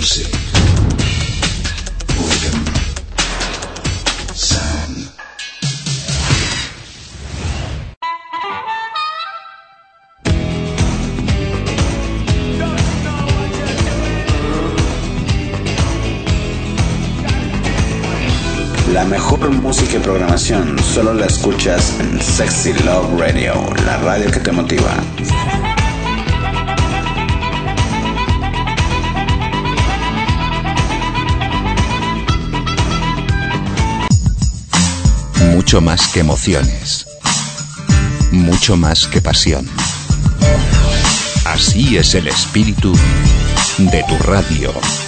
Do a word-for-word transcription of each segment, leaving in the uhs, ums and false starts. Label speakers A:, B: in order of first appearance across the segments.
A: music. Rhythm. Sound. La mejor música y programación solo la escuchas en Sexy Love Radio, la radio que te motiva.
B: Mucho más que emociones, mucho más que pasión. Así es el espíritu de tu radio.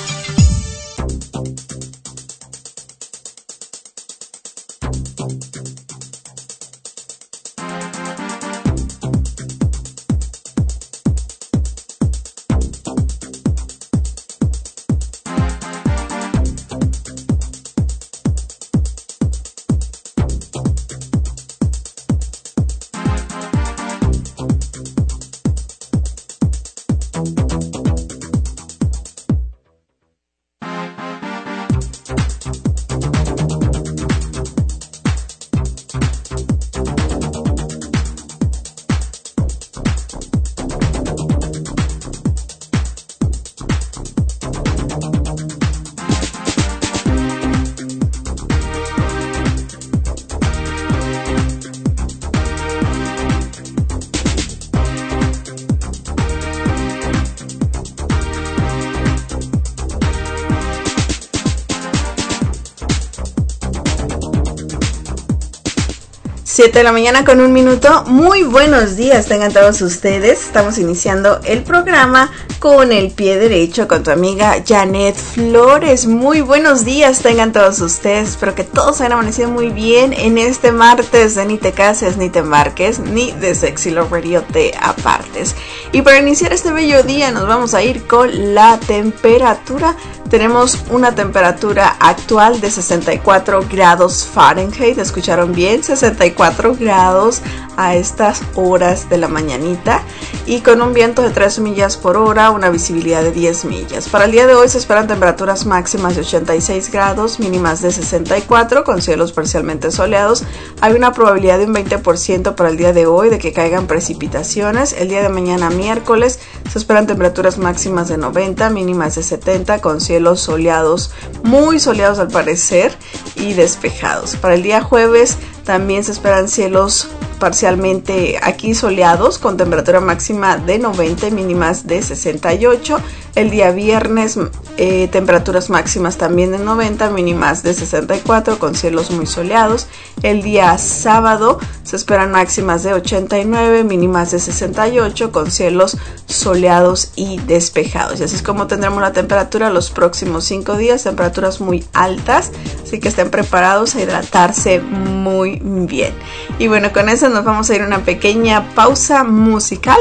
C: siete de la mañana con un minuto. Muy buenos días, tengan todos ustedes. Estamos iniciando el programa con el pie derecho con tu amiga Janet Flores. Muy buenos días, tengan todos ustedes. Espero que todos hayan amanecido muy bien en este martes de Ni te cases, ni te embarques, ni de Sexy Love Radio te apartes. Y para iniciar este bello día nos vamos a ir con la temperatura. Tenemos una temperatura actual de sesenta y cuatro grados Fahrenheit. ¿Escucharon bien? sesenta y cuatro grados a estas horas de la mañanita. Y con un viento de tres millas por hora, una visibilidad de diez millas. Para el día de hoy se esperan temperaturas máximas de ochenta y seis grados, mínimas de sesenta y cuatro, con cielos parcialmente soleados. Hay una probabilidad de un veinte por ciento para el día de hoy de que caigan precipitaciones. El día de mañana, miércoles, se esperan temperaturas máximas de noventa, mínimas de setenta, con cielos soleados, muy soleados al parecer, y despejados. Para el día jueves también se esperan cielos parcialmente aquí soleados, con temperatura máxima de noventa y mínimas de sesenta y ocho. El día viernes eh, temperaturas máximas también de noventa, mínimas de sesenta y cuatro, con cielos muy soleados. El día sábado se esperan máximas de ochenta y nueve, mínimas de sesenta y ocho, con cielos soleados y despejados. Y así es como tendremos la temperatura los próximos cinco días, temperaturas muy altas, así que estén preparados a hidratarse muy bien. Y bueno, con eso nos vamos a ir a una pequeña pausa musical.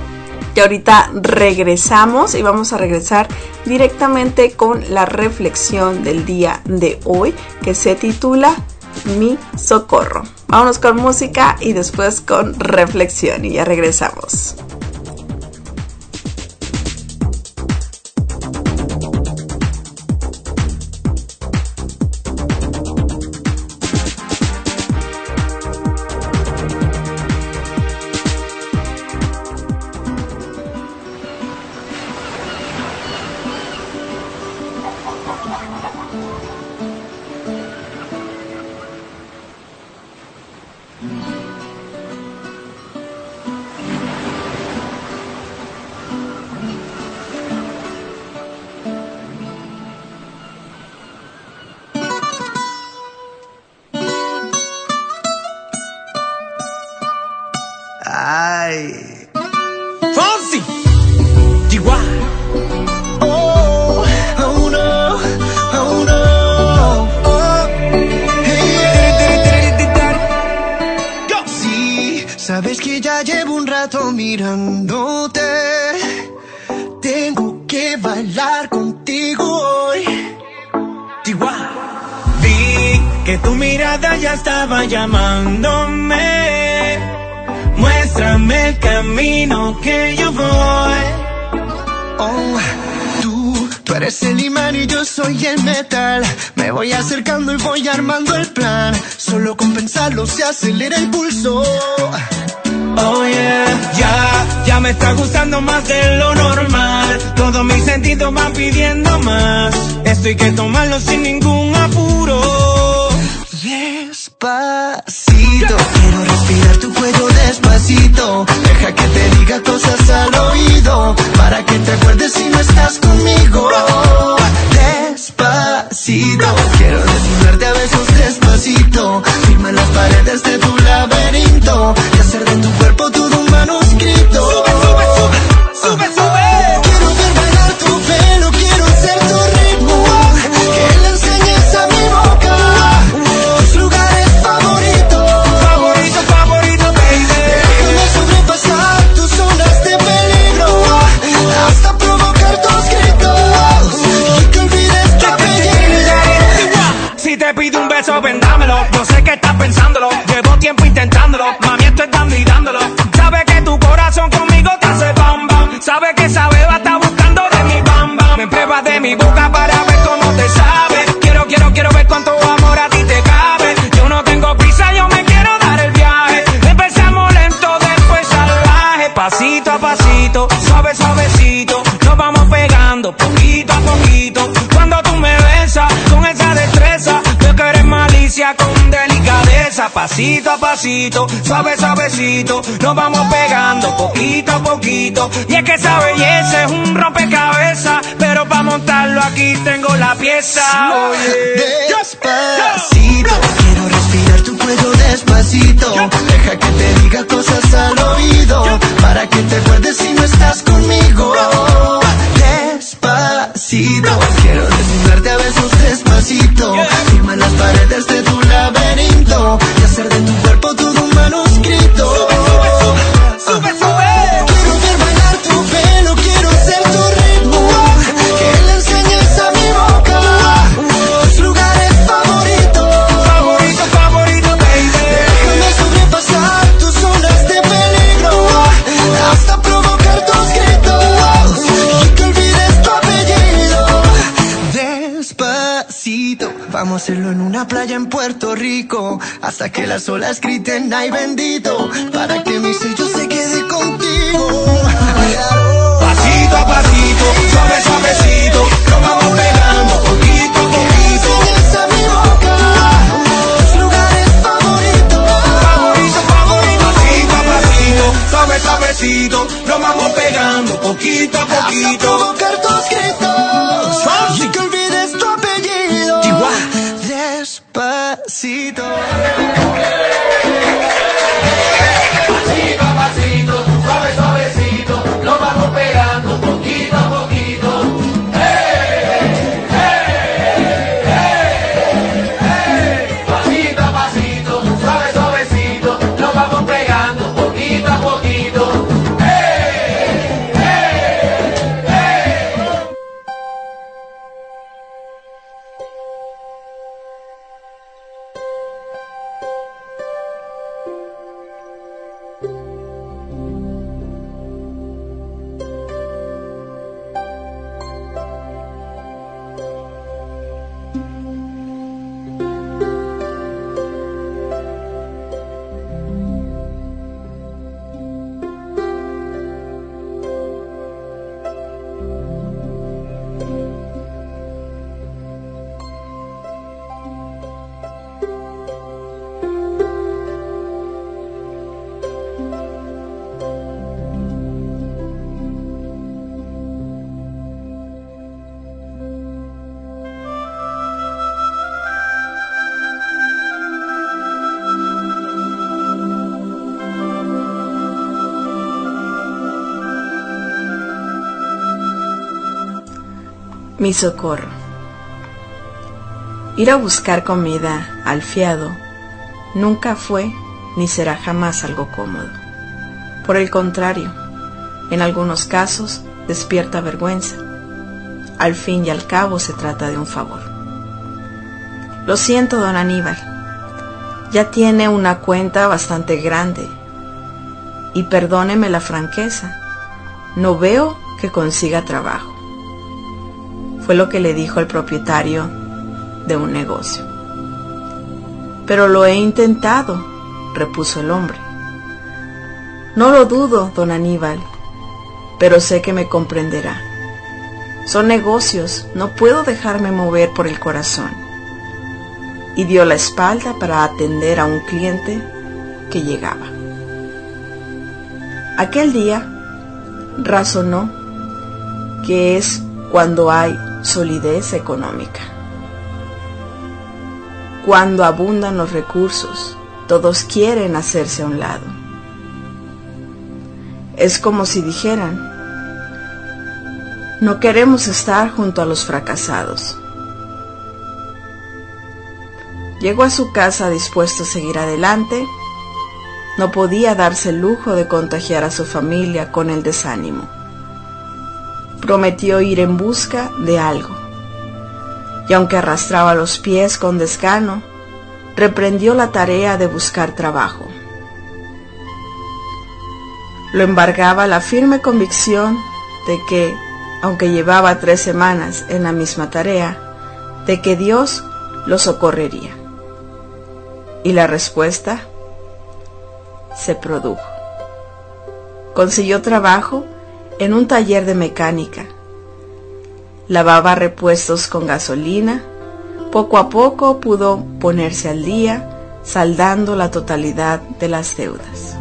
C: Y ahorita regresamos y vamos a regresar directamente con la reflexión del día de hoy, que se titula Mi Socorro. Vámonos con música y después con reflexión, y ya regresamos.
D: Ay, Fonsi, Chihuahua. Oh, oh no, oh no. Oh, hey, go. Sí, sabes que ya llevo un rato mirándote. Tengo que bailar contigo hoy. Chihuahua. Vi que tu mirada ya estaba llamándome. Muéstrame el camino que yo voy. Oh, tú, tú eres el imán y yo soy el metal. Me voy acercando y voy armando el plan. Solo con pensarlo se acelera el pulso. Oh yeah, ya, ya me está gustando más de lo normal. Todos mis sentidos van pidiendo más. Esto hay que tomarlo sin ningún apuro. Despacito, quiero respirar tu cuello despacito. Deja que te diga cosas al oído, para que te acuerdes si no estás conmigo. Despacito, quiero desnudarte a besos despacito. Firma las paredes de tu laberinto y hacer de tu cuerpo todo un manuscrito. Sube, sube, sube, sube, sube. Quiero ver bailar tu pelo, quiero ser tu ritmo. Que le enseñes a mi boca tus lugares favoritos. Favorito, favorito, baby. Déjame sobrepasar tus zonas de peligro hasta provocar tus gritos y que olvides tu apellido. Si te pido un beso, ven dámelo. Yo sé que estás pensándolo, llevo tiempo intentándolo. Mami, estoy dando y dándolo. Sabe que tu corazón conmigo te hace bam bam. Sabe que esa beba está buscando de mi bam bam. Me pruebas de mi boca para ver cómo te sabe. Quiero, quiero, quiero ver cuánto amor a ti te cabe. Yo no tengo prisa, yo me quiero dar el viaje. Empezamos lento, después salvaje. Pasito a pasito, suave, suavecito. Nos vamos pegando poquito a poquito. Cuando tú me besas con esa destreza, veo que eres malicia con delicadeza. Pasito a pasito, suave, suavecito. Nos vamos pegando poquito a poquito. Y es que esa belleza es un rompecabezas, pero para montarlo aquí tengo la pieza. Oye, despacito, quiero respirar tu cuello despacito. Deja que te diga cosas al oído, para que te acuerdes si no estás conmigo. Despacito, quiero desnudarte a besos despacito. Firma las paredes de tu laberinto y hacer de tu cuerpo todo un manuscrito. Sube, sube, sube, sube, sube. Quiero ver bailar tu pelo, quiero ser tu ritmo. Que le enseñes a mi boca tus lugares favoritos. Favorito, favorito, baby. Déjame sobrepasar tus zonas de peligro hasta provocar tus gritos y que olvides tu apellido. Despacito, vamos a hacerlo en una playa en Puerto Rico, hasta que las olas griten ay bendito, para que mi sello se quede contigo. Pasito a pasito, suave, suavecito, nos vamos pegando poquito a poquito. Enseñas a mi boca tus lugares favoritos. Favorito, favorito. Pasito a pasito, suave, suavecito, nos vamos pegando poquito a poquito. Hasta provocar tus gritos y que olvides tu apellido. Despacito.
E: Pasito a pasito, suave, suavecito, nos vamos pegando poquito a poquito. Hey, hey, hey, hey. Pasito a pasito, suave, suavecito, nos vamos pegando poquito a poquito. Hey, hey, hey.
C: Mi socorro. Ir a buscar comida al fiado nunca fue ni será jamás algo cómodo. Por el contrario, en algunos casos despierta vergüenza. Al fin y al cabo se trata de un favor. Lo siento, don Aníbal. Ya tiene una cuenta bastante grande. Y perdóneme la franqueza, no veo que consiga trabajo. fue lo que le dijo el propietario de un negocio. Pero lo he intentado, repuso el hombre. No lo dudo, don Aníbal, pero sé que me comprenderá. Son negocios, no puedo dejarme mover por el corazón. Y dio la espalda para atender a un cliente que llegaba. Aquel día razonó que es cuando hay solidez económica. Cuando abundan los recursos, todos quieren hacerse a un lado. Es como si dijeran, no queremos estar junto a los fracasados. Llegó a su casa dispuesto a seguir adelante. No podía darse el lujo de contagiar a su familia con el desánimo. Prometió ir en busca de algo. Y aunque arrastraba los pies con desgano, reprendió la tarea de buscar trabajo. Lo embargaba la firme convicción de que, aunque llevaba tres semanas en la misma tarea, de que Dios lo socorrería. Y la respuesta se produjo. Consiguió trabajo en un taller de mecánica. Lavaba repuestos con gasolina. Poco a poco pudo ponerse al día, saldando la totalidad de las deudas.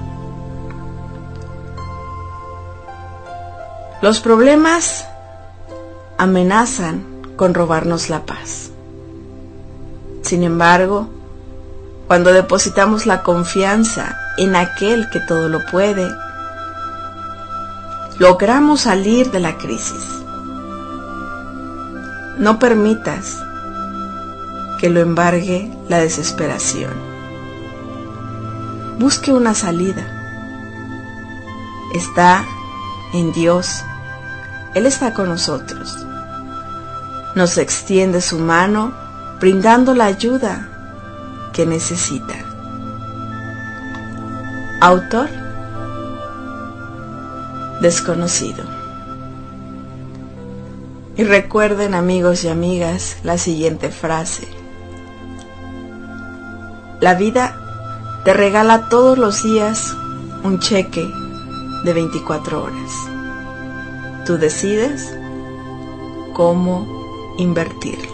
C: Los problemas amenazan con robarnos la paz. Sin embargo, cuando depositamos la confianza en aquel que todo lo puede, logramos salir de la crisis. No permitas que lo embargue la desesperación. Busque una salida. Está en Dios. Él está con nosotros. Nos extiende su mano brindando la ayuda que necesita. Autor desconocido. Y recuerden, amigos y amigas, la siguiente frase. La vida te regala todos los días un cheque de veinticuatro horas. Tú decides cómo invertirlo.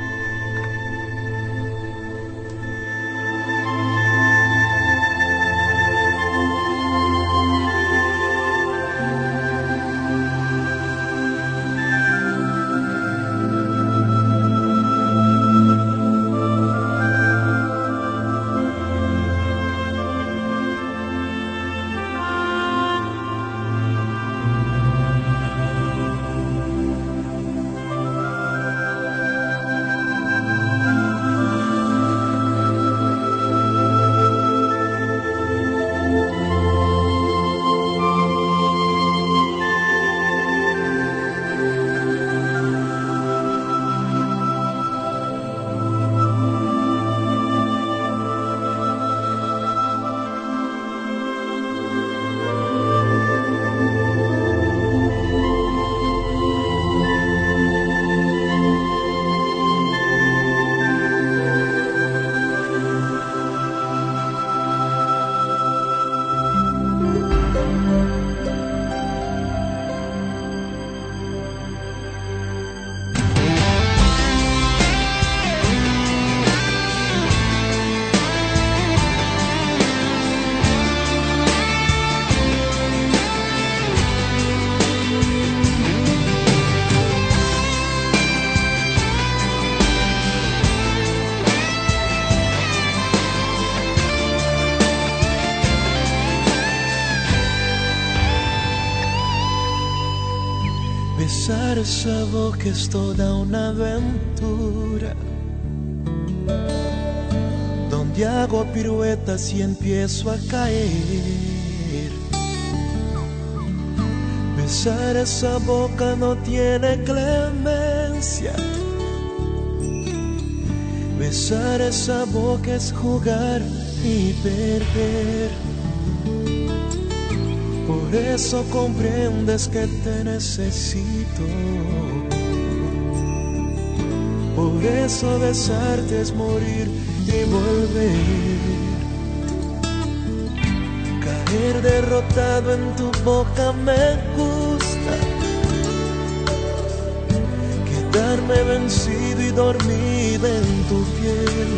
F: Besar esa boca es toda una aventura, donde hago piruetas y empiezo a caer. Besar esa boca no tiene clemencia. Besar esa boca es jugar y perder. Por eso comprendes que te necesito. Por eso besarte es morir y volver. Caer derrotado en tu boca me gusta. Quedarme vencido y dormido en tu piel.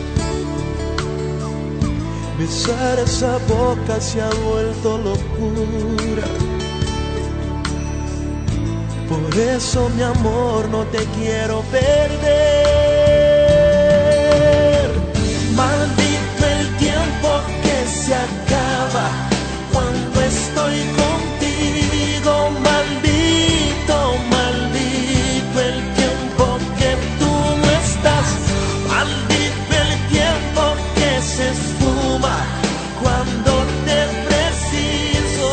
F: Besar esa boca se ha vuelto locura. Por eso, mi amor, no te quiero perder. Maldito el tiempo que se acaba cuando estoy contigo. Maldito, maldito el tiempo que tú no estás. Maldito el tiempo que se esfuma cuando te preciso.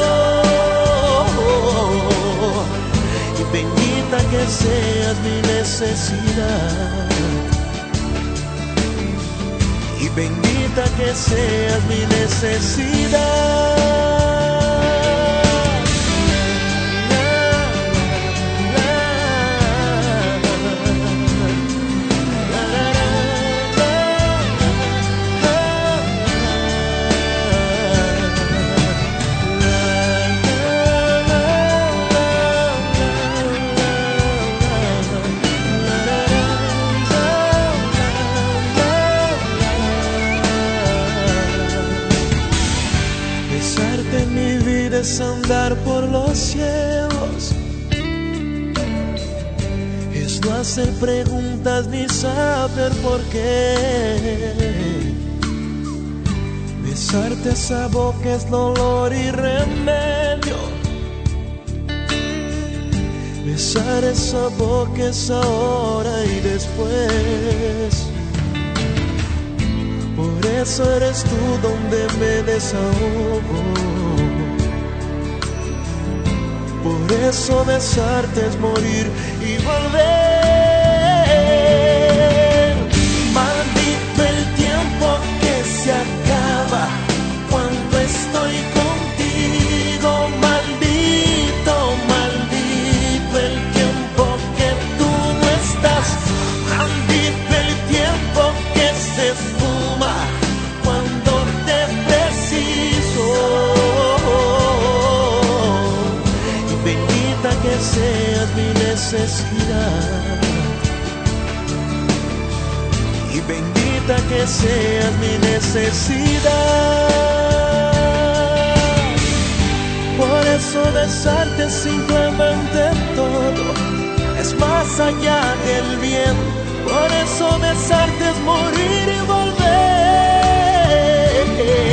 F: Y bendita que seas mi necesidad. Y bendita que seas mi necesidad. Es andar por los cielos, es no hacer preguntas ni saber por qué. Besarte esa boca es dolor y remedio. Besar esa boca es ahora y después. Por eso eres tú donde me desahogo. Por eso besarte es morir y volver. Maldito el tiempo que se acaba cuando estoy contigo. Maldito, maldito el tiempo que tú no estás. Maldito el tiempo que se esfuma cuando te preciso. Que seas mi necesidad. Y bendita que seas mi necesidad. Por eso besarte simplemente todo es más allá del bien. Por eso besarte es morir y volver.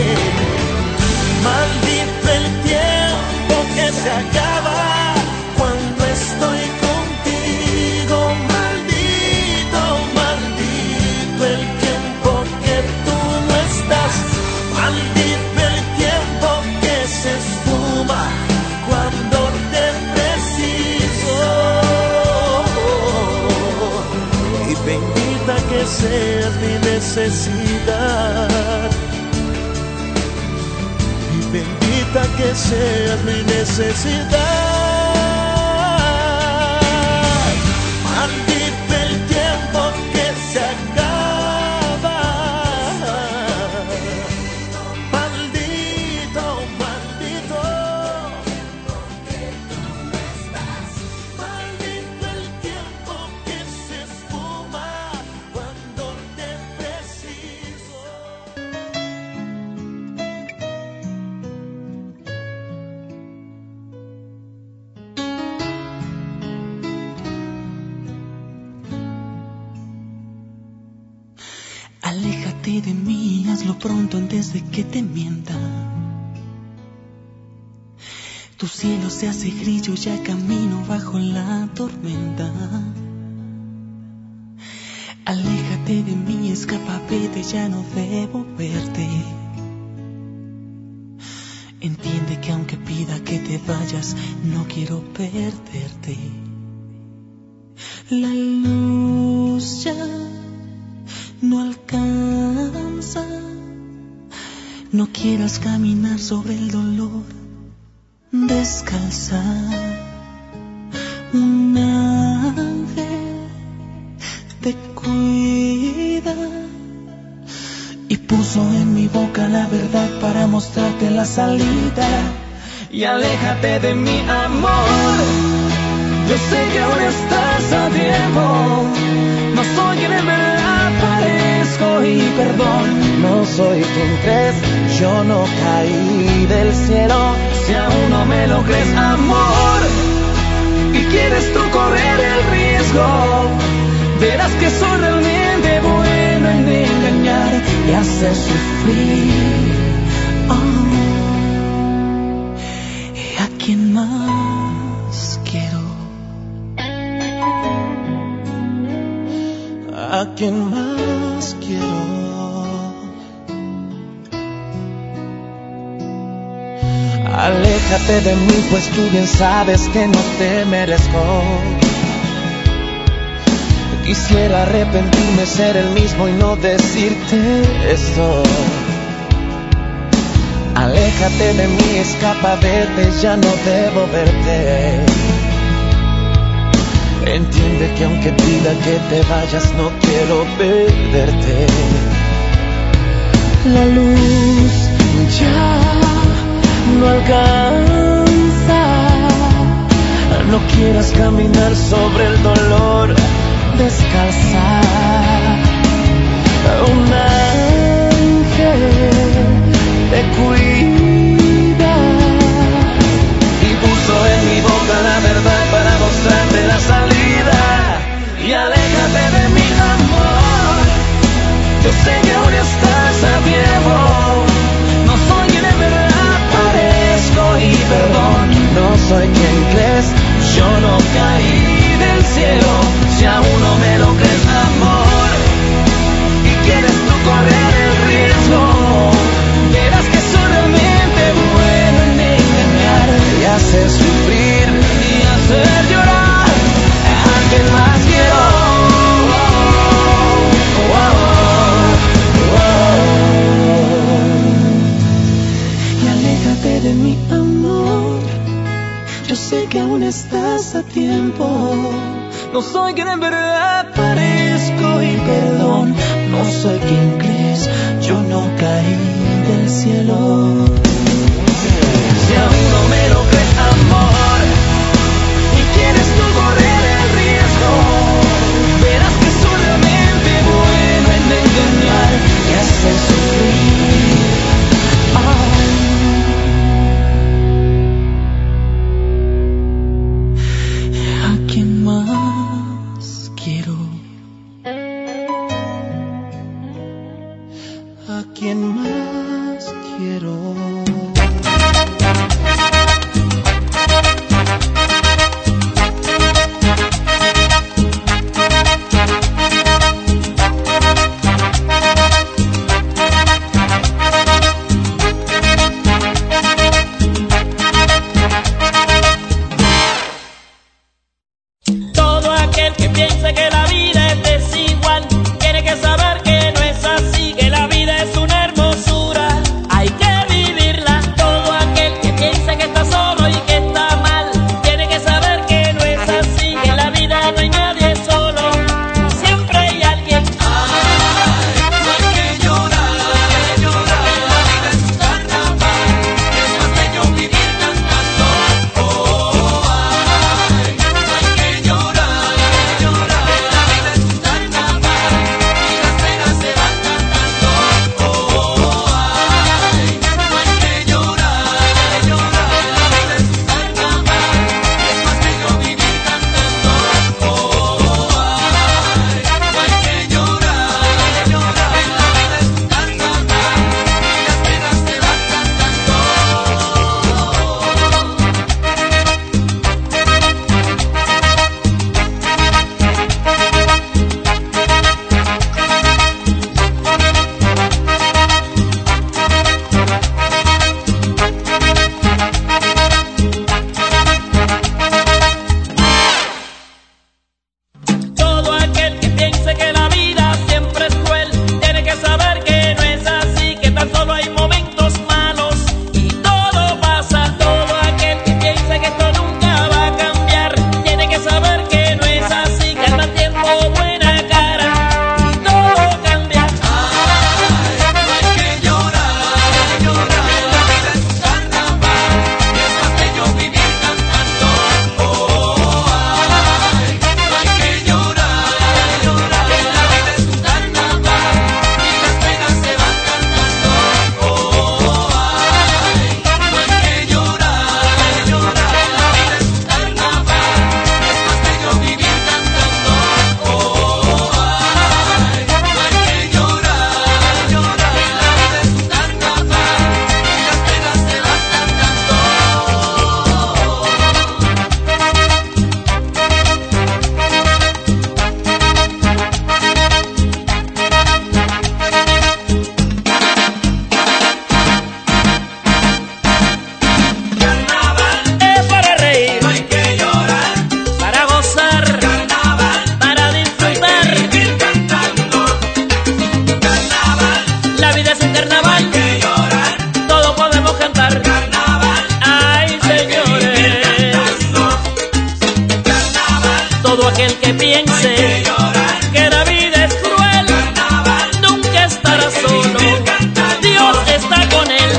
F: Maldito el tiempo que se acaba cuando estoy contigo. Maldito, maldito el tiempo que tú no estás. Maldito el tiempo que se esfuma cuando te preciso. Y bendita que seas mi necesidad. Y bendita que seas mi necesidad. Maldito el tiempo que se acaba. Maldito, maldito. Maldito el tiempo que se esfuma cuando te preciso.
G: Aléjate de mí, hazlo pronto antes de que te mienta. Tu cielo se hace grillo, ya camino bajo la tormenta. Aléjate de mí, escapa, vete, ya no debo verte. Entiende que aunque pida que te vayas, no quiero perderte. La luz ya no alcanza. No quieras caminar sobre el dolor descalza. Un ángel te puso en mi boca la verdad para mostrarte la salida. Y aléjate de mi amor, yo sé que aún estás a tiempo. No soy quien en verdad parezco y perdón, no soy quien crees, yo no caí del cielo. Si aún no me lo crees, amor, y quieres tú correr el riesgo, verás que soy realmente bueno en engañar y hacer sufrir. Oh. ¿Y a quién más quiero?
F: ¿A quién más quiero?
G: Aléjate de mí, pues tú bien sabes que no te merezco. Quisiera arrepentirme, ser el mismo y no decirte esto. Aléjate de mí, escapa, vete, ya no debo verte. Entiende que aunque pida que te vayas, no quiero perderte. La luz ya no alcanza. No quieras caminar sobre el dolor descalza. Un ángel te cuida y puso en mi boca la verdad para mostrarte la salida. Y aléjate de mi amor, yo sé que aún estás a tiempo. No soy quien en verdad parezco y perdón, no soy quien crees, yo no caí del cielo. Si aún no me lo crees, amor, y quieres tú correr el riesgo, verás que soy realmente bueno en engañar y hacer sufrir y hacer llorar. ¿A quién más quiero? Oh, oh, oh. Y aléjate de mi amor, yo sé que aún estás a tiempo. No soy quien en verdad parezco y perdón, no soy quien crees, yo no caí del cielo. Si aún no me lo crees, amor, y quieres tú correr el riesgo, verás que soy realmente bueno en engañar y hacer sufrir. Oh. ¿A quién más quiero? ¿A quién más quiero?
H: Todo aquel que piense que la vida es desigual tiene que saber que no es así, que la vida es una hermosura, hay que vivirla. Todo aquel que piense que está solo y que está mal tiene que saber que no es así, que en la vida no hay nadie solo, siempre hay alguien.
E: Ay, no hay que llorar, llorar, que la vida es un carnaval, es más bello vivir cantando. Oh, ay, no hay que llorar, llorar, que la vida es un carnaval,
H: Todo aquel que piense que la vida es cruel, nunca estará solo, Dios está con él.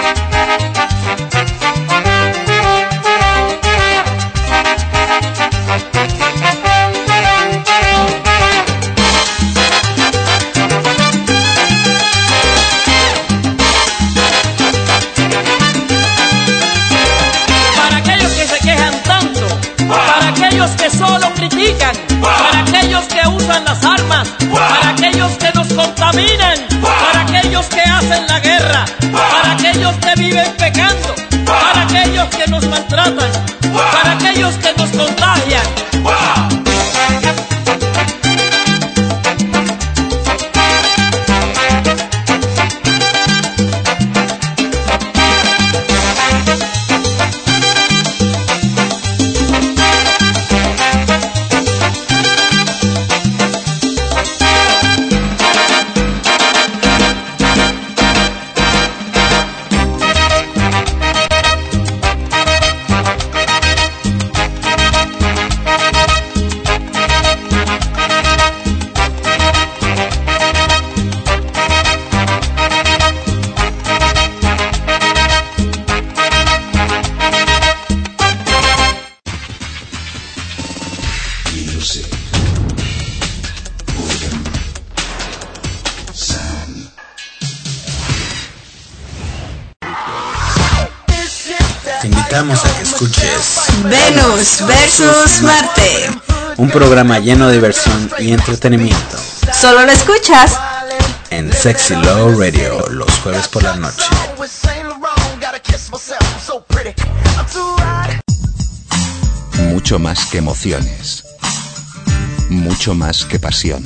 I: Que solo critican, para aquellos que usan las armas, para aquellos que nos contaminan, para aquellos que hacen la guerra, para aquellos que viven pecando, para aquellos que nos maltratan, para aquellos que nos contagian.
A: Te invitamos a que escuches
C: Venus versus Marte,
A: un programa lleno de diversión y entretenimiento.
C: Solo lo escuchas
A: en Sexy Love Radio los jueves por la noche.
B: Mucho más que emociones. Mucho más que pasión.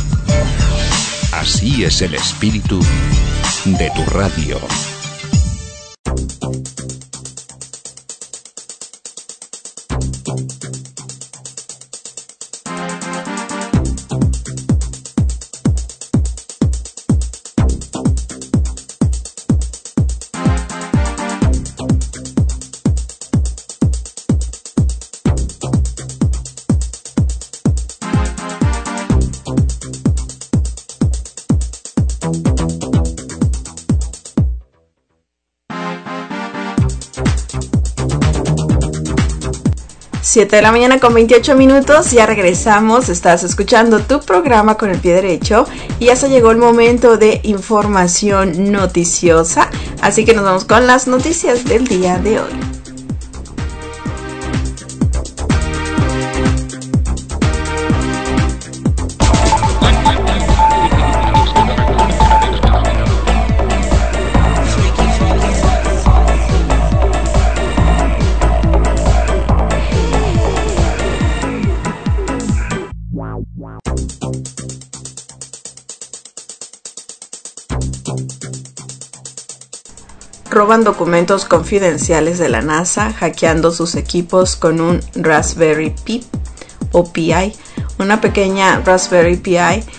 B: Así es el espíritu de tu radio.
C: siete de la mañana con veintiocho minutos, ya regresamos, estás escuchando tu programa Con el Pie Derecho y ya se llegó el momento de información noticiosa, así que nos vamos con las noticias del día de hoy. Roban documentos confidenciales de la NASA hackeando sus equipos con un Raspberry Pi o Pi. Una pequeña Raspberry Pi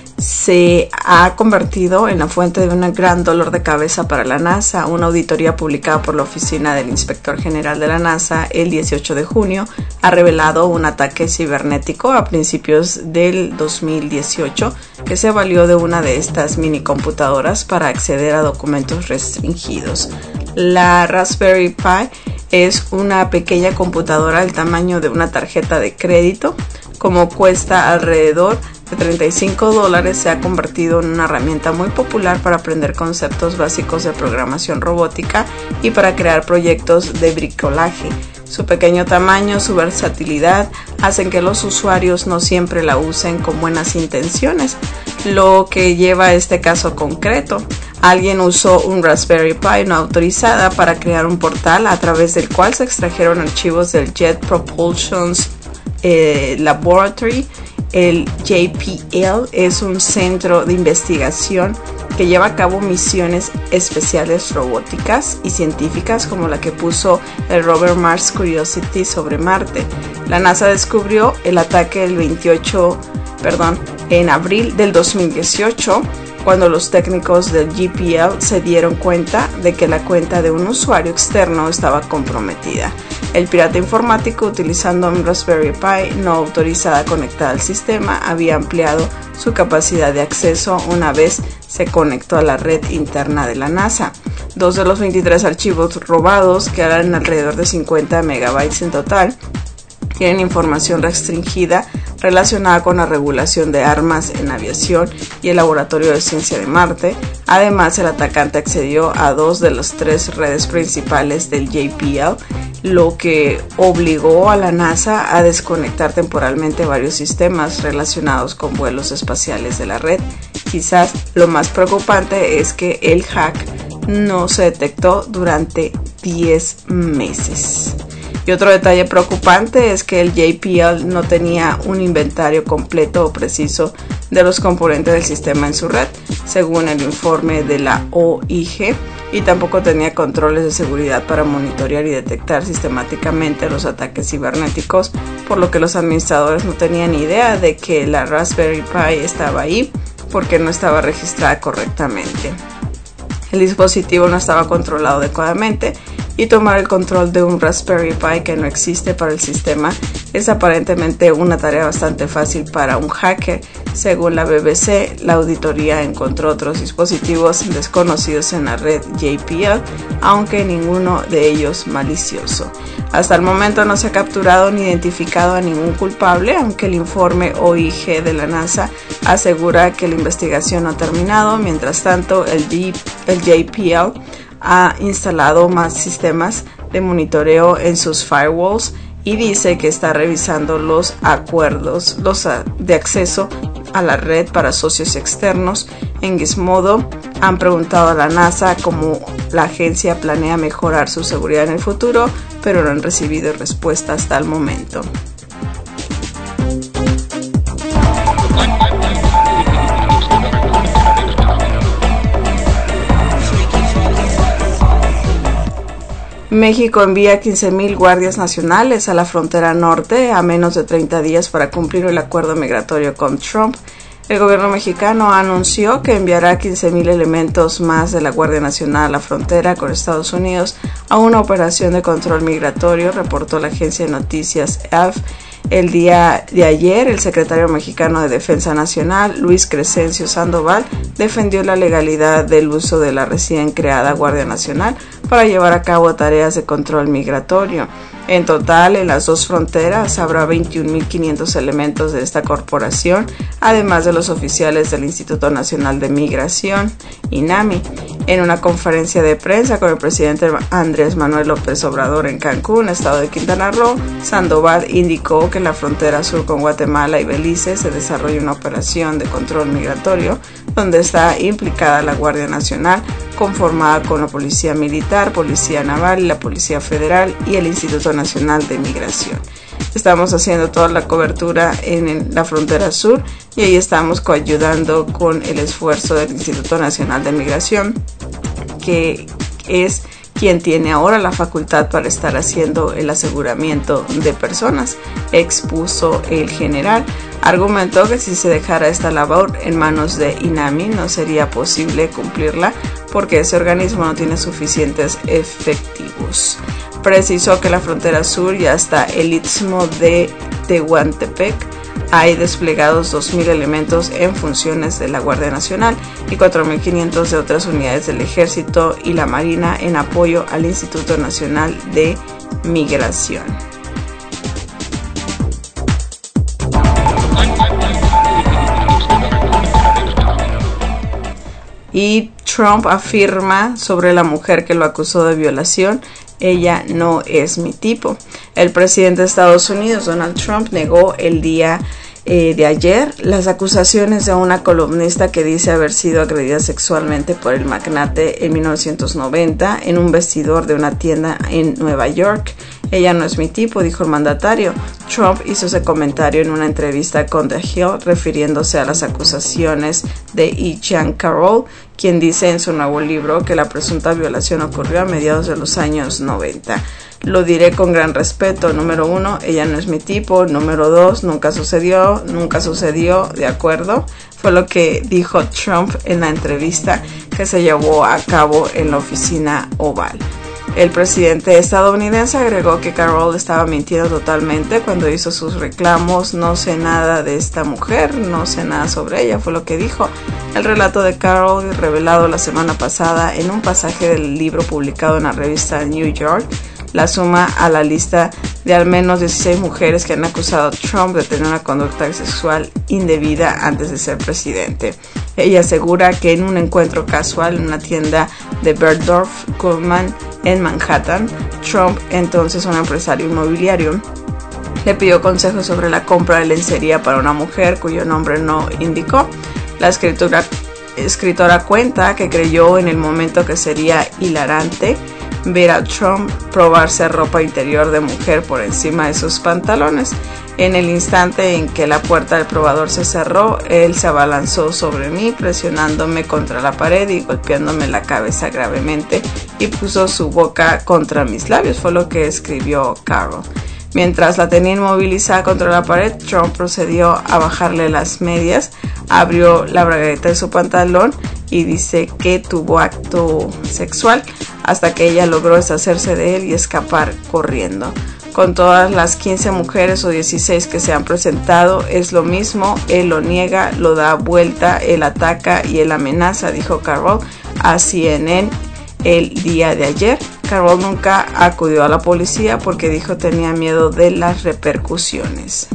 C: se ha convertido en la fuente de un gran dolor de cabeza para la NASA. Una auditoría publicada por la Oficina del Inspector General de la NASA el dieciocho de junio ha revelado un ataque cibernético a principios del dos mil dieciocho que se valió de una de estas mini computadoras para acceder a documentos restringidos. La Raspberry Pi es una pequeña computadora del tamaño de una tarjeta de crédito. Como cuesta alrededor de treinta y cinco dólares, se ha convertido en una herramienta muy popular para aprender conceptos básicos de programación robótica y para crear proyectos de bricolaje. Su pequeño tamaño, su versatilidad, hacen que los usuarios no siempre la usen con buenas intenciones, lo que lleva a este caso concreto. Alguien usó un Raspberry Pi no autorizada para crear un portal a través del cual se extrajeron archivos del Jet Propulsion eh, Laboratory. El J P L es un centro de investigación que lleva a cabo misiones especiales robóticas y científicas como la que puso el rover Mars Curiosity sobre Marte. La NASA descubrió el ataque el veintiocho, perdón, en abril del dos mil dieciocho, cuando los técnicos del J P L se dieron cuenta de que la cuenta de un usuario externo estaba comprometida. El pirata informático, utilizando un Raspberry Pi no autorizada conectada al sistema, había ampliado su capacidad de acceso una vez se conectó a la red interna de la NASA. Dos de los veintitrés archivos robados, que eran alrededor de cincuenta megabytes en total, tienen información restringida relacionada con la regulación de armas en aviación y el Laboratorio de Ciencia de Marte. Además, el atacante accedió a dos de las tres redes principales del J P L, lo que obligó a la NASA a desconectar temporalmente varios sistemas relacionados con vuelos espaciales de la red. Quizás lo más preocupante es que el hack no se detectó durante diez meses. Y otro detalle preocupante es que el J P L no tenía un inventario completo o preciso de los componentes del sistema en su red, según el informe de la O I G, y tampoco tenía controles de seguridad para monitorear y detectar sistemáticamente los ataques cibernéticos, por lo que los administradores no tenían idea de que la Raspberry Pi estaba ahí porque no estaba registrada correctamente. El dispositivo no estaba controlado adecuadamente, y tomar el control de un Raspberry Pi que no existe para el sistema es aparentemente una tarea bastante fácil para un hacker. Según la B B C, la auditoría encontró otros dispositivos desconocidos en la red J P L, aunque ninguno de ellos malicioso. Hasta el momento no se ha capturado ni identificado a ningún culpable, aunque el informe O I G de la NASA asegura que la investigación no ha terminado. Mientras tanto, el, G el J P L ha instalado más sistemas de monitoreo en sus firewalls y dice que está revisando los acuerdos los de acceso a la red para socios externos. En Gizmodo han preguntado a la NASA cómo la agencia planea mejorar su seguridad en el futuro, pero no han recibido respuesta hasta el momento. México envía quince mil guardias nacionales a la frontera norte a menos de treinta días para cumplir el acuerdo migratorio con Trump. El gobierno mexicano anunció que enviará quince mil elementos más de la Guardia Nacional a la frontera con Estados Unidos a una operación de control migratorio, reportó la agencia de noticias E F. El día de ayer, el secretario mexicano de Defensa Nacional, Luis Crescencio Sandoval, defendió la legalidad del uso de la recién creada Guardia Nacional para llevar a cabo tareas de control migratorio. En total, en las dos fronteras habrá veintiún mil quinientos elementos de esta corporación, además de los oficiales del Instituto Nacional de Migración, INAMI. En una conferencia de prensa con el presidente Andrés Manuel López Obrador en Cancún, estado de Quintana Roo, Sandoval indicó que en la frontera sur con Guatemala y Belice se desarrolla una operación de control migratorio donde está implicada la Guardia Nacional, conformada con la Policía Militar, Policía Naval, la Policía Federal y el Instituto Nacional de Migración. Estamos haciendo toda la cobertura en la frontera sur y ahí estamos coayudando con el esfuerzo del Instituto Nacional de Migración, que es quien tiene ahora la facultad para estar haciendo el aseguramiento de personas, expuso el general. Argumentó que si se dejara esta labor en manos de INAMI no sería posible cumplirla porque ese organismo no tiene suficientes efectivos. Precisó que la frontera sur y hasta el istmo de Tehuantepec hay desplegados dos mil elementos en funciones de la Guardia Nacional y cuatro mil quinientos de otras unidades del Ejército y la Marina en apoyo al Instituto Nacional de Migración. Y Trump afirma sobre la mujer que lo acusó de violación: ella no es mi tipo. El presidente de Estados Unidos, Donald Trump, negó el día eh, de ayer las acusaciones de una columnista que dice haber sido agredida sexualmente por el magnate en mil novecientos noventa en un vestidor de una tienda en Nueva York. Ella no es mi tipo, dijo el mandatario. Trump hizo ese comentario en una entrevista con The Hill, refiriéndose a las acusaciones de E. Jean Carroll, quien dice en su nuevo libro que la presunta violación ocurrió a mediados de los años noventa. Lo diré con gran respeto. Número uno, ella no es mi tipo. Número dos, nunca sucedió, nunca sucedió, ¿de acuerdo? Fue lo que dijo Trump en la entrevista que se llevó a cabo en la oficina Oval. El presidente estadounidense agregó que Carroll estaba mintiendo totalmente cuando hizo sus reclamos. No sé nada de esta mujer, no sé nada sobre ella, fue lo que dijo. El relato de Carroll, revelado la semana pasada en un pasaje del libro publicado en la revista New York, la suma a la lista de al menos dieciséis mujeres que han acusado a Trump de tener una conducta sexual indebida antes de ser presidente. Ella asegura que en un encuentro casual en una tienda de Bergdorf Goodman en Manhattan, Trump, entonces un empresario inmobiliario, le pidió consejos sobre la compra de lencería para una mujer cuyo nombre no indicó. La escritura, escritora cuenta que creyó en el momento que sería hilarante ver a Trump probarse ropa interior de mujer por encima de sus pantalones. En el instante en que la puerta del probador se cerró, él se abalanzó sobre mí, presionándome contra la pared y golpeándome la cabeza gravemente, y puso su boca contra mis labios, fue lo que escribió Carroll. Mientras la tenía inmovilizada contra la pared, Trump procedió a bajarle las medias, abrió la bragueta de su pantalón y dice que tuvo acto sexual hasta que ella logró deshacerse de él y escapar corriendo. Con todas las quince mujeres o dieciséis que se han presentado es lo mismo, él lo niega, lo da vuelta, él ataca y él amenaza, dijo Carroll a C N N el día de ayer. Carroll nunca acudió a la policía porque dijo tenía miedo de las repercusiones.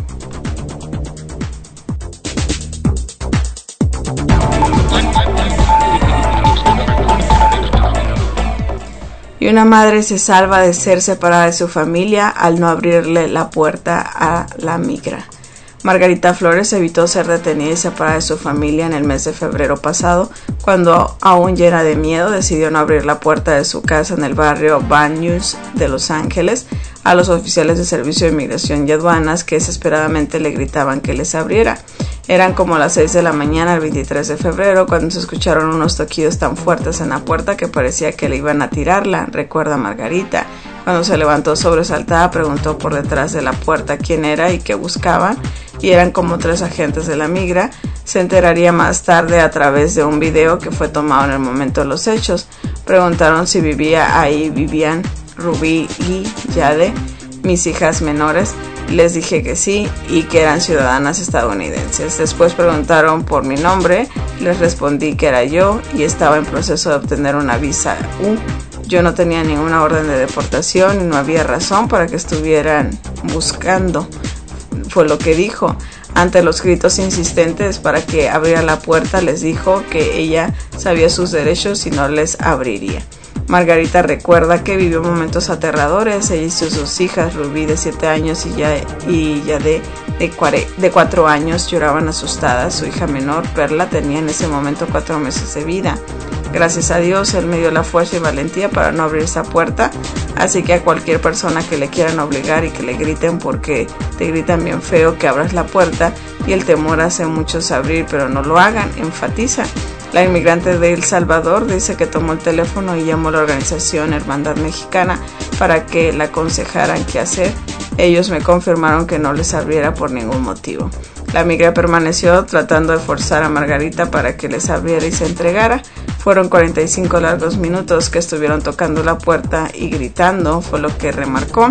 C: Y una madre se salva de ser separada de su familia al no abrirle la puerta a la migra. Margarita Flores evitó ser detenida y separada de su familia en el mes de febrero pasado, cuando, aún llena de miedo, decidió no abrir la puerta de su casa en el barrio Van Nuys de Los Ángeles a los oficiales de Servicio de Inmigración y Aduanas, que desesperadamente le gritaban que les abriera. Eran como las seis de la mañana el veintitrés de febrero cuando se escucharon unos toquidos tan fuertes en la puerta que parecía que le iban a tirarla, recuerda Margarita. Cuando se levantó sobresaltada, preguntó por detrás de la puerta quién era y qué buscaban, y eran como tres agentes de la migra. Se enteraría más tarde a través de un video que fue tomado en el momento de los hechos. Preguntaron si vivía ahí, vivían Rubí y Yade, mis hijas menores. Les dije que sí y que eran ciudadanas estadounidenses. Después preguntaron por mi nombre, les respondí que era yo y estaba en proceso de obtener una visa U. Yo no tenía ninguna orden de deportación y no había razón para que estuvieran buscando, fue lo que dijo. Ante los gritos insistentes para que abriera la puerta, les dijo que ella sabía sus derechos y no les abriría. Margarita recuerda que vivió momentos aterradores. Ella y sus hijas, Rubí de siete años y ya, y ya de, de, cuare, de cuatro años, lloraban asustadas. Su hija menor, Perla, tenía en ese momento cuatro meses de vida. Gracias a Dios, él me dio la fuerza y valentía para no abrir esa puerta. Así que a cualquier persona que le quieran obligar y que le griten porque te gritan bien feo que abras la puerta, y el temor hace a muchos abrir, pero no lo hagan, enfatiza. La inmigrante de El Salvador dice que tomó el teléfono y llamó a la organización Hermandad Mexicana para que la aconsejaran qué hacer. Ellos me confirmaron que no les abriera por ningún motivo. La migra permaneció tratando de forzar a Margarita para que les abriera y se entregara. Fueron cuarenta y cinco largos minutos que estuvieron tocando la puerta y gritando, fue lo que remarcó.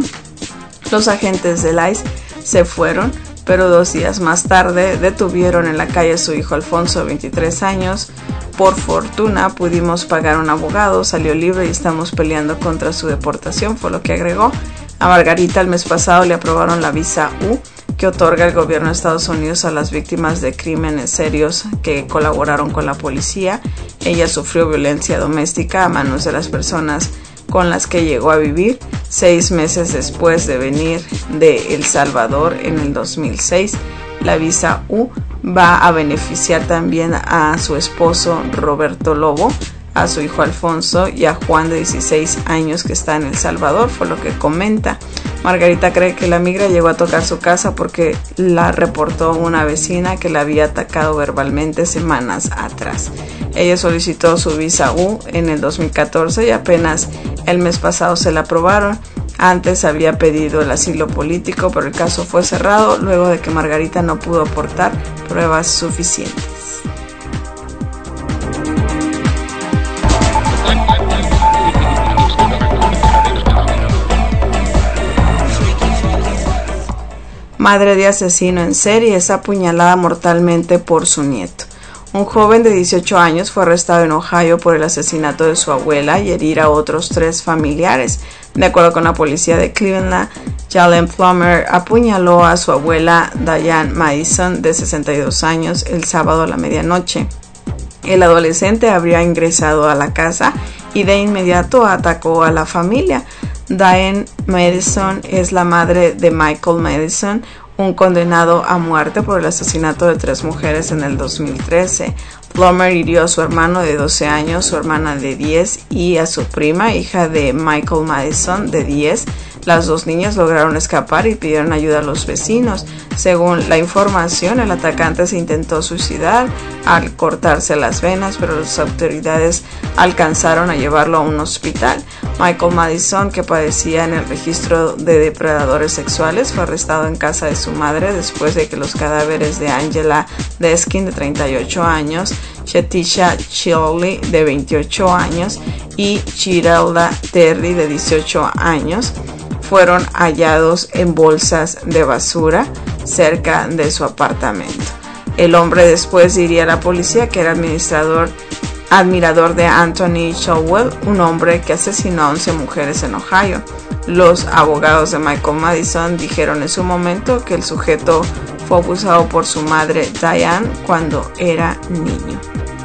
C: Los agentes del I C E se fueron, pero dos días más tarde detuvieron en la calle a su hijo Alfonso, veintitrés años. Por fortuna pudimos pagar un abogado, salió libre y estamos peleando contra su deportación, fue lo que agregó. A Margarita el mes pasado le aprobaron la visa U, que otorga el gobierno de Estados Unidos a las víctimas de crímenes serios que colaboraron con la policía. Ella sufrió violencia doméstica a manos de las personas con las que llegó a vivir seis meses después de venir de El Salvador en el dos mil seis. La visa U va a beneficiar también a su esposo Roberto Lobo, a su hijo Alfonso y a Juan de dieciséis años que está en El Salvador, fue lo que comenta. Margarita cree que la migra llegó a tocar su casa porque la reportó una vecina que la había atacado verbalmente semanas atrás. Ella solicitó su visa U en el dos mil catorce y apenas el mes pasado se la aprobaron. Antes había pedido el asilo político, pero el caso fue cerrado luego de que Margarita no pudo aportar pruebas suficientes. madre de asesino en serie, es apuñalada mortalmente por su nieto. Un joven de dieciocho años fue arrestado en Ohio por el asesinato de su abuela y herir a otros tres familiares. De acuerdo con la policía de Cleveland, Jalen Plummer apuñaló a su abuela Diane Madison, de sesenta y dos años, el sábado a la medianoche. El adolescente habría ingresado a la casa y de inmediato atacó a la familia. Diane Madison es la madre de Michael Madison, un condenado a muerte por el asesinato de tres mujeres en el dos mil trece. Plummer hirió a su hermano de doce años, su hermana de diez y a su prima, hija de Michael Madison, de diez. Las dos niñas lograron escapar y pidieron ayuda a los vecinos. Según la información, el atacante se intentó suicidar al cortarse las venas, pero las autoridades alcanzaron a llevarlo a un hospital. Michael Madison, que padecía en el registro de depredadores sexuales, fue arrestado en casa de su madre después de que los cadáveres de Angela Deskin, de treinta y ocho años, Shetisha Chiley, de veintiocho años, y Chirelda Terry, de dieciocho años, fueron hallados en bolsas de basura cerca de su apartamento. El hombre después diría a la policía que era administrador, admirador de Anthony Showell, un hombre que asesinó a once mujeres en Ohio. Los abogados de Michael Madison dijeron en su momento que el sujeto fue abusado por su madre Diane cuando era niño.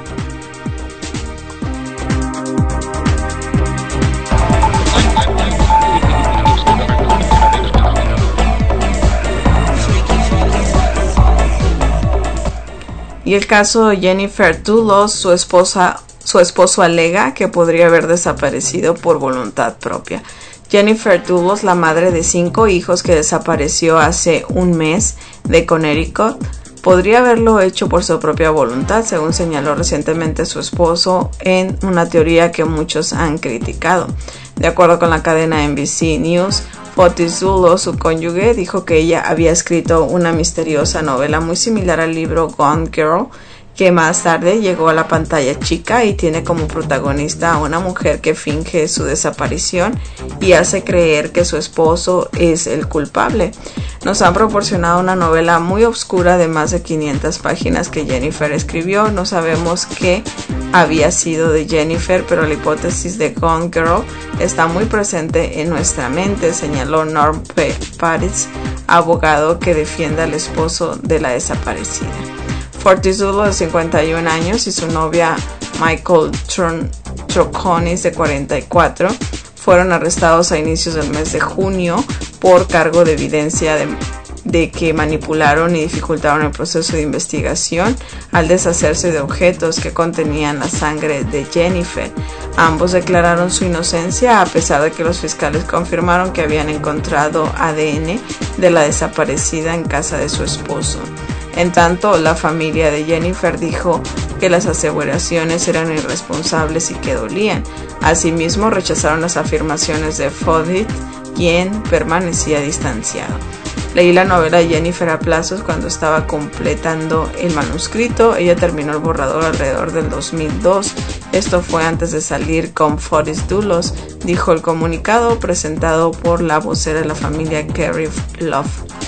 C: Y el caso de Jennifer Dulos, su esposa, su esposo alega que podría haber desaparecido por voluntad propia. Jennifer Dulos, la madre de cinco hijos que desapareció hace un mes de Connecticut, podría haberlo hecho por su propia voluntad, según señaló recientemente su esposo en una teoría que muchos han criticado. De acuerdo con la cadena N B C News, Fotis Dulos, su cónyuge, dijo que ella había escrito una misteriosa novela muy similar al libro Gone Girl, que más tarde llegó a la pantalla chica y tiene como protagonista a una mujer que finge su desaparición y hace creer que su esposo es el culpable. Nos han proporcionado una novela muy oscura de más de quinientas páginas que Jennifer escribió. No sabemos qué había sido de Jennifer, pero la hipótesis de Gone Girl está muy presente en nuestra mente, señaló Norm Paris, abogado que defiende al esposo de la desaparecida. Fotis Dulos, de cincuenta y un años, y su novia Michael Troconis, de cuarenta y cuatro, fueron arrestados a inicios del mes de junio por cargo de evidencia de, de que manipularon y dificultaron el proceso de investigación al deshacerse de objetos que contenían la sangre de Jennifer. Ambos declararon su inocencia a pesar de que los fiscales confirmaron que habían encontrado A D N de la desaparecida en casa de su esposo. En tanto, la familia de Jennifer dijo que las aseveraciones eran irresponsables y que dolían. Asimismo, rechazaron las afirmaciones de Fotis, quien permanecía distanciado. Leí la novela de Jennifer a plazos cuando estaba completando el manuscrito. Ella terminó el borrador alrededor del dos mil dos. Esto fue antes de salir con Fotis Dulos, dijo el comunicado presentado por la vocera de la familia, Kerry Love.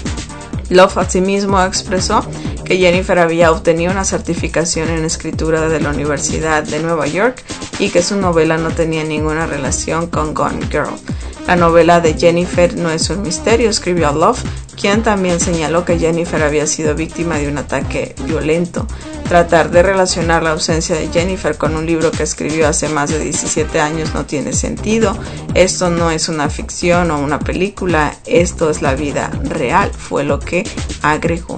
C: Love asimismo expresó que Jennifer había obtenido una certificación en escritura de la Universidad de Nueva York y que su novela no tenía ninguna relación con Gone Girl. La novela de Jennifer no es un misterio, escribió Love, quien también señaló que Jennifer había sido víctima de un ataque violento. Tratar de relacionar la ausencia de Jennifer con un libro que escribió hace más de diecisiete años no tiene sentido. Esto no es una ficción o una película, esto es la vida real, fue lo que agregó.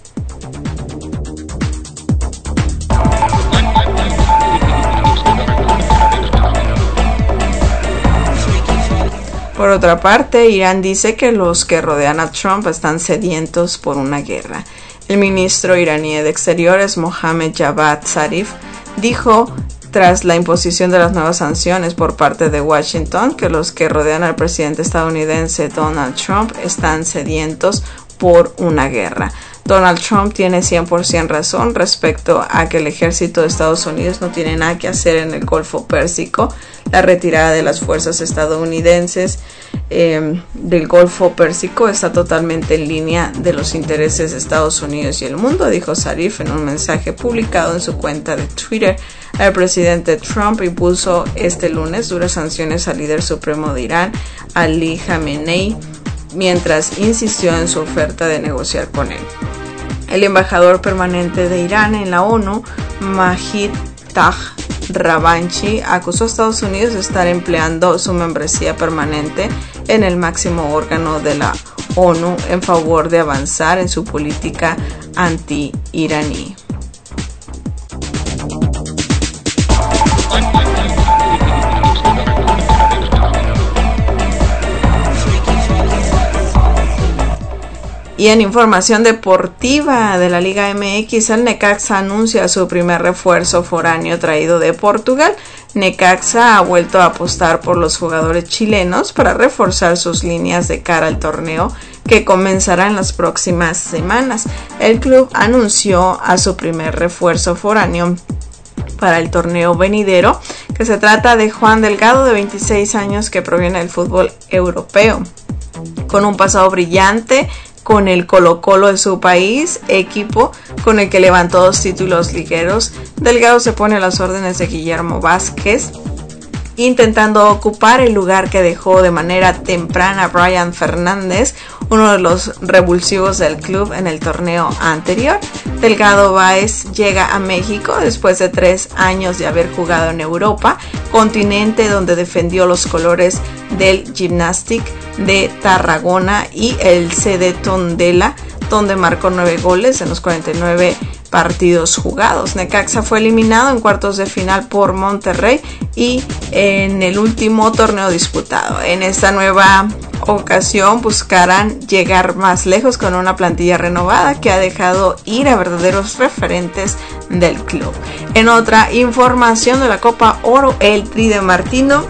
C: Por otra parte, Irán dice que los que rodean a Trump están sedientos por una guerra. El ministro iraní de Exteriores, Mohammad Javad Zarif, dijo tras la imposición de las nuevas sanciones por parte de Washington que los que rodean al presidente estadounidense Donald Trump están sedientos por una guerra. Donald Trump tiene cien por ciento razón respecto a que el ejército de Estados Unidos no tiene nada que hacer en el Golfo Pérsico. La retirada de las fuerzas estadounidenses eh, del Golfo Pérsico está totalmente en línea de los intereses de Estados Unidos y el mundo, dijo Zarif en un mensaje publicado en su cuenta de Twitter. El presidente Trump impuso este lunes duras sanciones al líder supremo de Irán, Ali Khamenei, mientras insistió en su oferta de negociar con él. El embajador permanente de Irán en la ONU, Majid Taj Ravanchi, acusó a Estados Unidos de estar empleando su membresía permanente en el máximo órgano de la ONU en favor de avanzar en su política anti-iraní. Y en información deportiva de la Liga M X, el Necaxa anuncia su primer refuerzo foráneo traído de Portugal. Necaxa ha vuelto a apostar por los jugadores chilenos para reforzar sus líneas de cara al torneo que comenzará en las próximas semanas. El club anunció a su primer refuerzo foráneo para el torneo venidero, que se trata de Juan Delgado, de veintiséis años, que proviene del fútbol europeo. Con un pasado brillante con el Colo-Colo de su país, equipo con el que levantó dos títulos ligueros, Delgado se pone a las órdenes de Guillermo Vázquez, intentando ocupar el lugar que dejó de manera temprana Brian Fernández, uno de los revulsivos del club en el torneo anterior. Delgado Báez llega a México después de tres años de haber jugado en Europa, continente donde defendió los colores del Gimnàstic de Tarragona y el C D Tondela, donde marcó nueve goles en los cuarenta y nueve partidos jugados. Necaxa fue eliminado en cuartos de final por Monterrey y en el último torneo disputado. En esta nueva ocasión buscarán llegar más lejos con una plantilla renovada que ha dejado ir a verdaderos referentes del club. En otra información de la Copa Oro, el Tri de Martino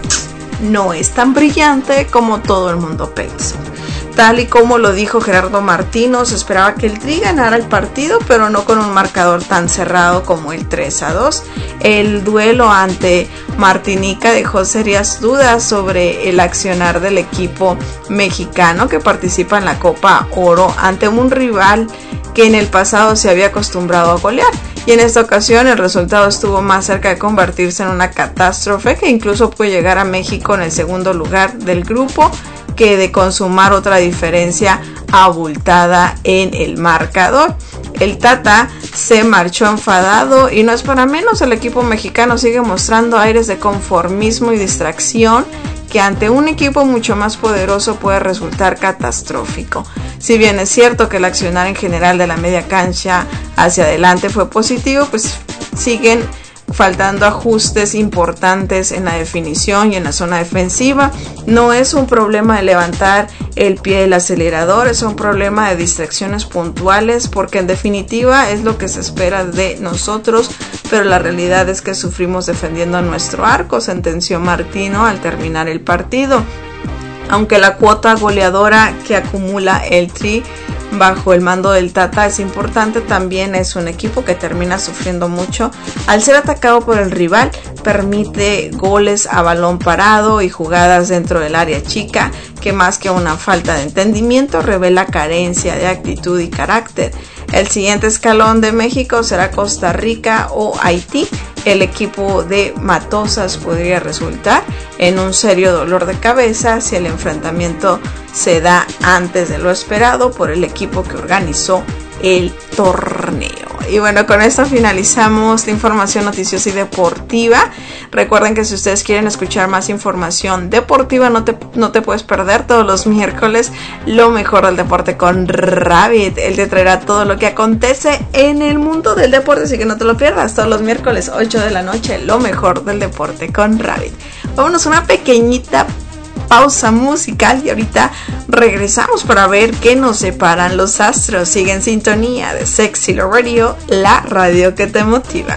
C: no es tan brillante como todo el mundo pensó. Tal y como lo dijo Gerardo Martino, se esperaba que el Tri ganara el partido, pero no con un marcador tan cerrado como el tres a dos. El duelo ante Martinica dejó serias dudas sobre el accionar del equipo mexicano que participa en la Copa Oro ante un rival que en el pasado se había acostumbrado a golear. Y en esta ocasión el resultado estuvo más cerca de convertirse en una catástrofe, que incluso puede llegar a México en el segundo lugar del grupo, que de consumar otra diferencia abultada en el marcador. El Tata se marchó enfadado y no es para menos. El equipo mexicano sigue mostrando aires de conformismo y distracción, que ante un equipo mucho más poderoso puede resultar catastrófico. Si bien es cierto que el accionar en general de la media cancha hacia adelante fue positivo, pues siguen faltando ajustes importantes en la definición y en la zona defensiva. No es un problema de levantar el pie del acelerador, es un problema de distracciones puntuales, porque en definitiva es lo que se espera de nosotros, pero la realidad es que sufrimos defendiendo nuestro arco, sentenció Martino al terminar el partido. Aunque la cuota goleadora que acumula el Tri bajo el mando del Tata es importante, también es un equipo que termina sufriendo mucho al ser atacado por el rival. Permite goles a balón parado y jugadas dentro del área chica que, más que una falta de entendimiento, revela carencia de actitud y carácter. El siguiente escalón de México será Costa Rica o Haití. El equipo de Matosas podría resultar en un serio dolor de cabeza si el enfrentamiento se da antes de lo esperado por el equipo que organizó el torneo. Y bueno, con esto finalizamos la información noticiosa y deportiva. Recuerden que si ustedes quieren escuchar más información deportiva, no te, no te puedes perder todos los miércoles lo mejor del deporte con Rabbit. Él te traerá todo lo que acontece en el mundo del deporte, así que no te lo pierdas. Todos los miércoles ocho de la noche, lo mejor del deporte con Rabbit. Vámonos a una pequeñita pausa musical y ahorita regresamos para ver qué nos separan los astros. Sigue en sintonía de Sexy Love Radio, la radio que te motiva.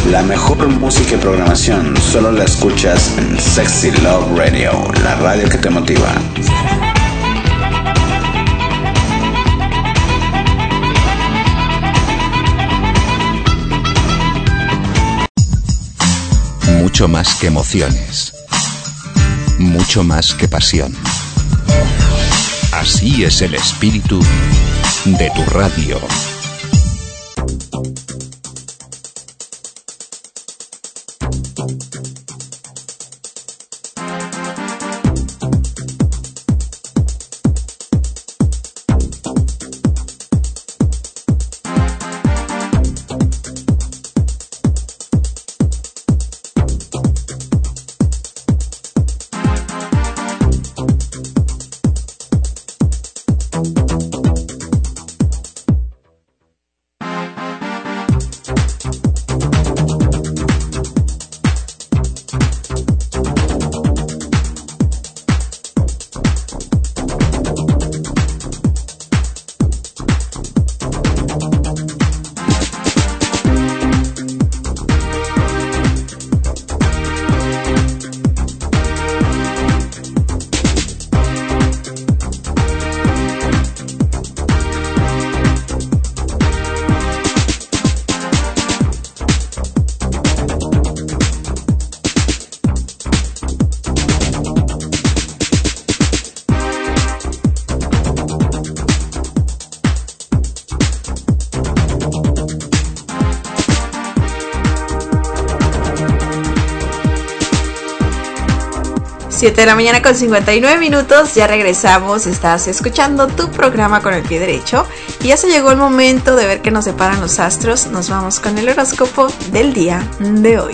A: La mejor música y programación solo la escuchas en Sexy Love Radio, la radio que te motiva.
B: Mucho más que emociones. Mucho más que pasión. Así es el espíritu de tu radio.
C: siete de la mañana con cincuenta y nueve minutos, ya regresamos, estás escuchando tu programa con el pie derecho y ya se llegó el momento de ver qué nos deparan los astros. Nos vamos con el horóscopo del día de hoy.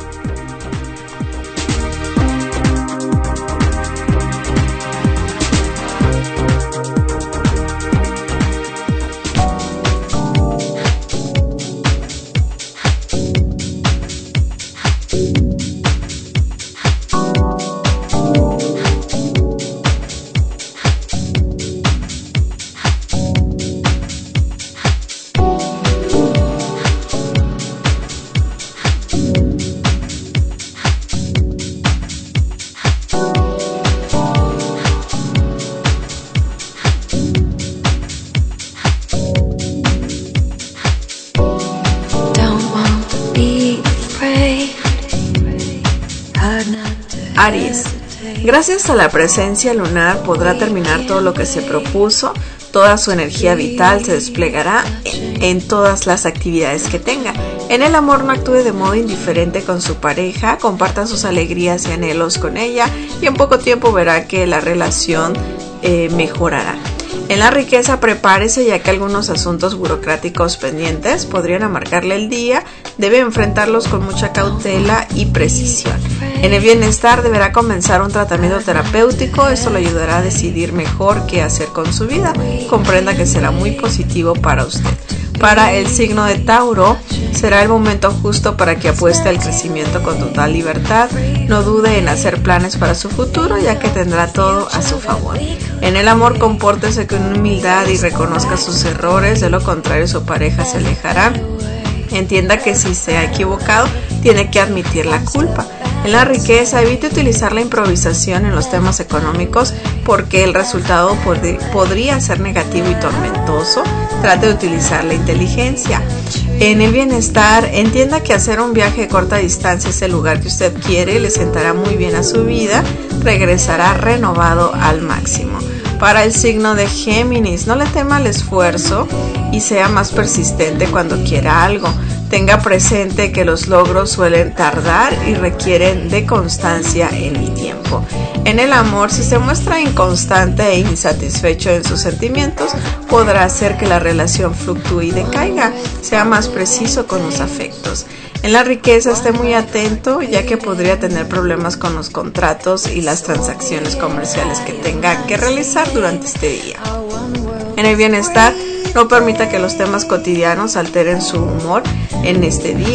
C: Aries, gracias a la presencia lunar podrá terminar todo lo que se propuso, toda su energía vital se desplegará en, en todas las actividades que tenga. En el amor no actúe de modo indiferente con su pareja, comparta sus alegrías y anhelos con ella y en poco tiempo verá que la relación eh, mejorará. En la riqueza prepárese ya que algunos asuntos burocráticos pendientes podrían amargarle el día, debe enfrentarlos con mucha cautela y precisión. En el bienestar deberá comenzar un tratamiento terapéutico, esto le ayudará a decidir mejor qué hacer con su vida, comprenda que será muy positivo para usted. Para el signo de Tauro, será el momento justo para que apueste al crecimiento con total libertad. No dude en hacer planes para su futuro, ya que tendrá todo a su favor. En el amor, compórtese con humildad y reconozca sus errores, de lo contrario su pareja se alejará. Entienda que si se ha equivocado, tiene que admitir la culpa. En la riqueza, evite utilizar la improvisación en los temas económicos porque el resultado pod- podría ser negativo y tormentoso. Trate de utilizar la inteligencia. En el bienestar, entienda que hacer un viaje de corta distancia es el lugar que usted quiere, le sentará muy bien a su vida, regresará renovado al máximo. Para el signo de Géminis, no le tema al esfuerzo y sea más persistente cuando quiera algo. Tenga presente que los logros suelen tardar y requieren de constancia en el tiempo. En el amor, si se muestra inconstante e insatisfecho en sus sentimientos, podrá hacer que la relación fluctúe y decaiga. Sea más preciso con los afectos. En la riqueza, esté muy atento, ya que podría tener problemas con los contratos y las transacciones comerciales que tenga que realizar durante este día. En el bienestar, no permita que los temas cotidianos alteren su humor en este día.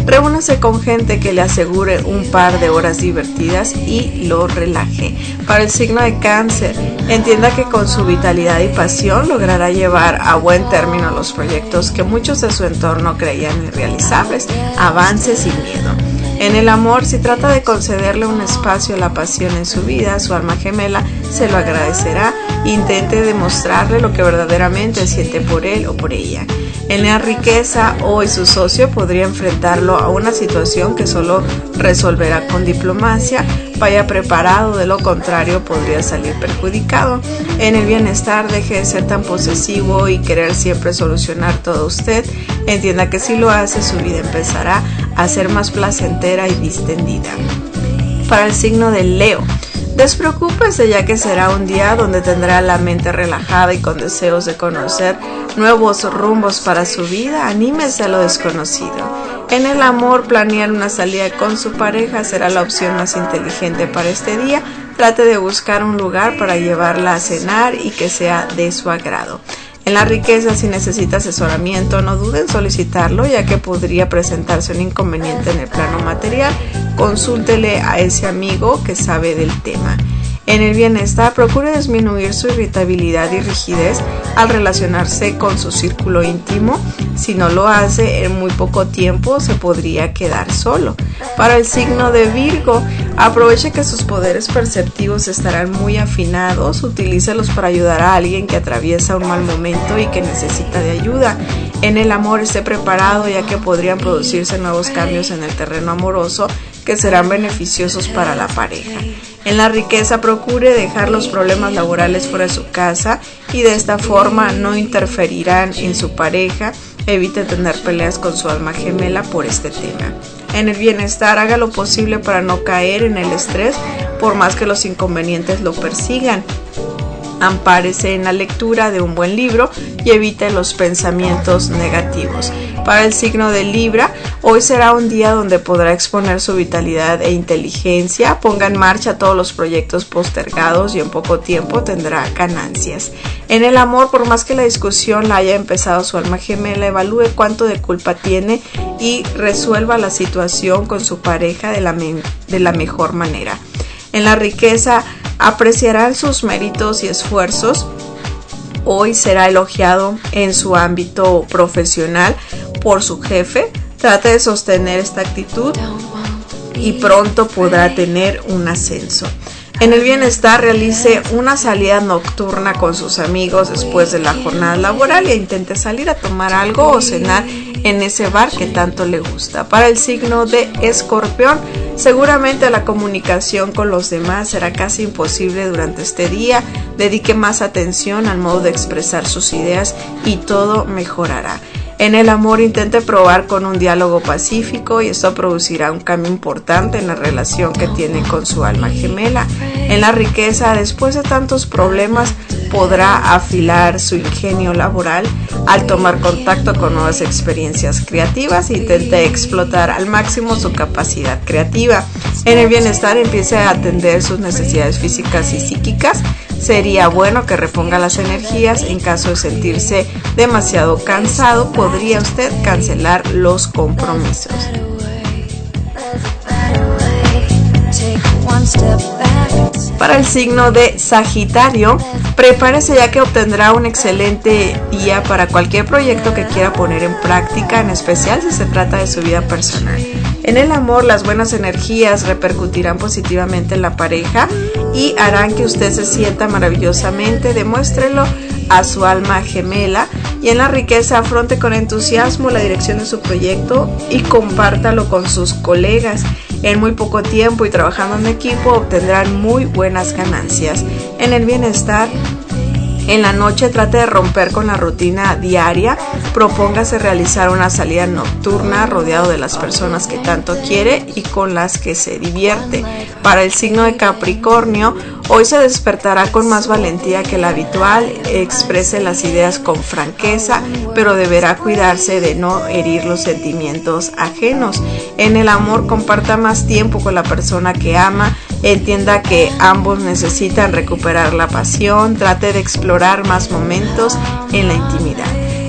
C: reúnase con gente que le asegure un par de horas divertidas y lo relaje. Para el signo de Cáncer, entienda que con su vitalidad y pasión logrará llevar a buen término los proyectos que muchos de su entorno creían irrealizables. Avance sin miedo. En el amor, si trata de concederle un espacio a la pasión en su vida, su alma gemela se lo agradecerá. Intente demostrarle lo que verdaderamente siente por él o por ella. En la riqueza, hoy su socio podría enfrentarlo a una situación que solo resolverá con diplomacia. Vaya preparado, de lo contrario podría salir perjudicado. En el bienestar, deje de ser tan posesivo y querer siempre solucionar todo usted. Entienda que si lo hace, su vida empezará a ser más placentera y distendida. Para el signo de Leo, despreocúpese, ya que será un día donde tendrá la mente relajada y con deseos de conocer nuevos rumbos para su vida. Anímese a lo desconocido. En el amor, planear una salida con su pareja será la opción más inteligente para este día. Trate de buscar un lugar para llevarla a cenar y que sea de su agrado. En la riqueza, si necesita asesoramiento, no dude en solicitarlo, ya que podría presentarse un inconveniente en el plano material. Consúltele a ese amigo que sabe del tema. En el bienestar, procure disminuir su irritabilidad y rigidez al relacionarse con su círculo íntimo. Si no lo hace, en muy poco tiempo se podría quedar solo. Para el signo de Virgo, aproveche que sus poderes perceptivos estarán muy afinados. Utilícelos para ayudar a alguien que atraviesa un mal momento y que necesita de ayuda. En el amor, esté preparado, ya que podrían producirse nuevos cambios en el terreno amoroso que serán beneficiosos para la pareja. En la riqueza, procure dejar los problemas laborales fuera de su casa y de esta forma no interferirán en su pareja. Evite tener peleas con su alma gemela por este tema. En el bienestar, haga lo posible para no caer en el estrés, por más que los inconvenientes lo persigan. Ampárese en la lectura de un buen libro y evite los pensamientos negativos. Para el signo de Libra, hoy será un día donde podrá exponer su vitalidad e inteligencia. Ponga en marcha todos los proyectos postergados y en poco tiempo tendrá ganancias. En el amor, por más que la discusión la haya empezado su alma gemela, evalúe cuánto de culpa tiene y resuelva la situación con su pareja de la, me- de la mejor manera. En la riqueza, apreciarán sus méritos y esfuerzos. Hoy será elogiado en su ámbito profesional por su jefe. Trate de sostener esta actitud y pronto podrá tener un ascenso. En el bienestar, realice una salida nocturna con sus amigos después de la jornada laboral e intente salir a tomar algo o cenar en ese bar que tanto le gusta. Para el signo de Escorpión, seguramente la comunicación con los demás será casi imposible durante este día. Dedique más atención al modo de expresar sus ideas y todo mejorará. En el amor, intente probar con un diálogo pacífico y esto producirá un cambio importante en la relación que tiene con su alma gemela. En la riqueza, después de tantos problemas, podrá afilar su ingenio laboral al tomar contacto con nuevas experiencias creativas e intente explotar al máximo su capacidad creativa. En el bienestar, empiece a atender sus necesidades físicas y psíquicas. Sería bueno que reponga las energías. En caso de sentirse demasiado cansado, podría usted cancelar los compromisos. Para el signo de Sagitario, prepárese, ya que obtendrá un excelente día para cualquier proyecto que quiera poner en práctica, en especial si se trata de su vida personal. En el amor, las buenas energías repercutirán positivamente en la pareja y harán que usted se sienta maravillosamente. Demuéstrelo a su alma gemela. Y en la riqueza, afronte con entusiasmo la dirección de su proyecto y compártalo con sus colegas. En muy poco tiempo y trabajando en equipo obtendrán muy buenas ganancias. En el bienestar, en la noche, trate de romper con la rutina diaria. Propóngase realizar una salida nocturna rodeado de las personas que tanto quiere y con las que se divierte. Para el signo de Capricornio, hoy se despertará con más valentía que la habitual. Exprese las ideas con franqueza, pero deberá cuidarse de no herir los sentimientos ajenos. En el amor, comparta más tiempo con la persona que ama. Entienda que ambos necesitan recuperar la pasión. Trate de explorar más momentos en la intimidad.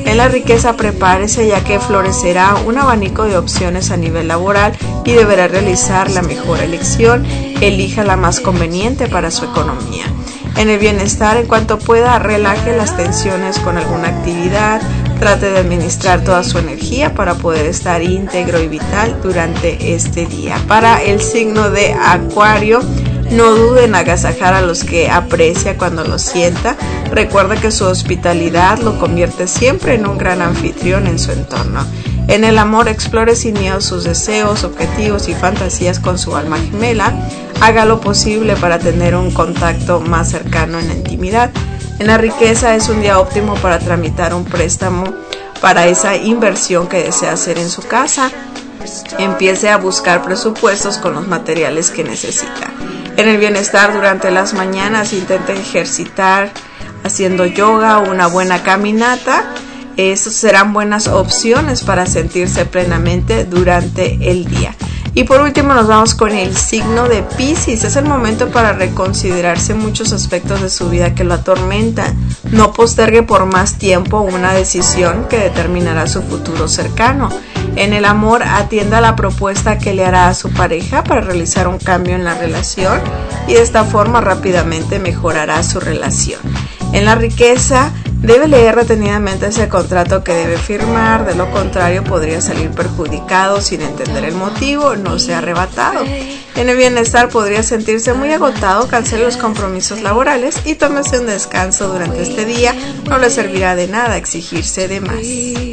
C: En la riqueza, prepárese ya que florecerá un abanico de opciones a nivel laboral y deberá realizar la mejor elección. Elija la más conveniente para su economía. En el bienestar, en cuanto pueda, relaje las tensiones con alguna actividad. Trate de administrar toda su energía para poder estar íntegro y vital durante este día. Para el signo de Acuario, no dude en agasajar a los que aprecia cuando los sienta. Recuerda que su hospitalidad lo convierte siempre en un gran anfitrión en su entorno. En el amor, explore sin miedo sus deseos, objetivos y fantasías con su alma gemela. Haga lo posible para tener un contacto más cercano en la intimidad. En la riqueza, es un día óptimo para tramitar un préstamo para esa inversión que desea hacer en su casa. Empiece a buscar presupuestos con los materiales que necesita. En el bienestar, durante las mañanas, intente ejercitar haciendo yoga o una buena caminata. Esas serán buenas opciones para sentirse plenamente durante el día. Y por último nos vamos con el signo de Piscis. Es el momento para reconsiderarse muchos aspectos de su vida que lo atormentan. No postergue por más tiempo una decisión que determinará su futuro cercano. En el amor, atienda la propuesta que le hará a su pareja para realizar un cambio en la relación y de esta forma rápidamente mejorará su relación. En la riqueza, debe leer detenidamente ese contrato que debe firmar, de lo contrario podría salir perjudicado sin entender el motivo, no sea arrebatado. En el bienestar, podría sentirse muy agotado, cancele los compromisos laborales y tómese un descanso durante este día, no le servirá de nada exigirse de más.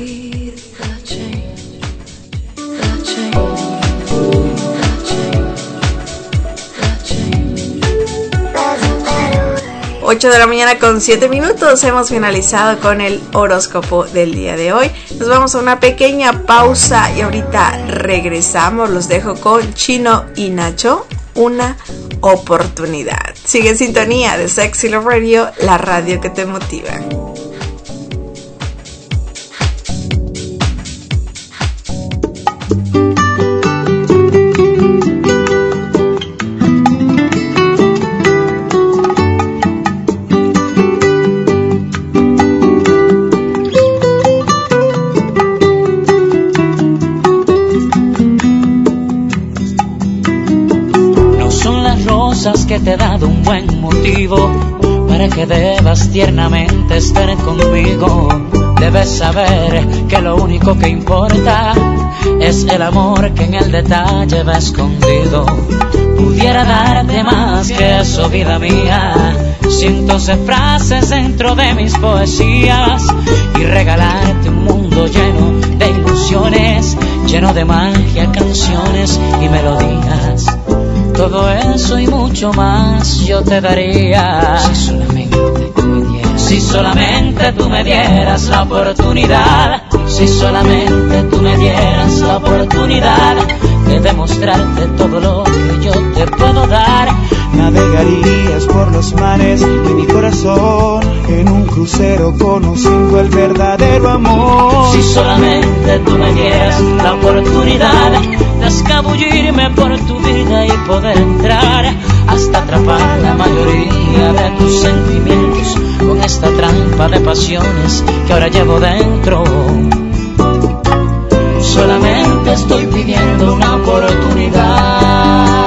C: ocho de la mañana con siete minutos, hemos finalizado con el horóscopo del día de hoy. Nos vamos a una pequeña pausa y ahorita regresamos. Los dejo con Chino y Nacho, Una Oportunidad. Sigue en sintonía de Sexy Love Radio, la radio que te motiva.
J: Que te he dado un buen motivo para que debas tiernamente estar conmigo. Debes saber que lo único que importa es el amor que en el detalle va escondido. Pudiera darte más que eso, vida mía, cientos de frases dentro de mis poesías y regalarte un mundo lleno de ilusiones, lleno de magia, canciones y melodías. Todo eso y mucho más yo te daría si solamente tú me dieras, si solamente tú me dieras la oportunidad, si solamente tú me dieras la oportunidad de demostrarte todo lo que yo te puedo dar.
K: Navegarías por los mares de mi corazón en un crucero conociendo el verdadero amor.
J: Si solamente tú me dieras la oportunidad de escabullirme por tu vida y poder entrar hasta atrapar la mayoría de tus sentimientos con esta trampa de pasiones que ahora llevo dentro. Solamente estoy pidiendo una oportunidad.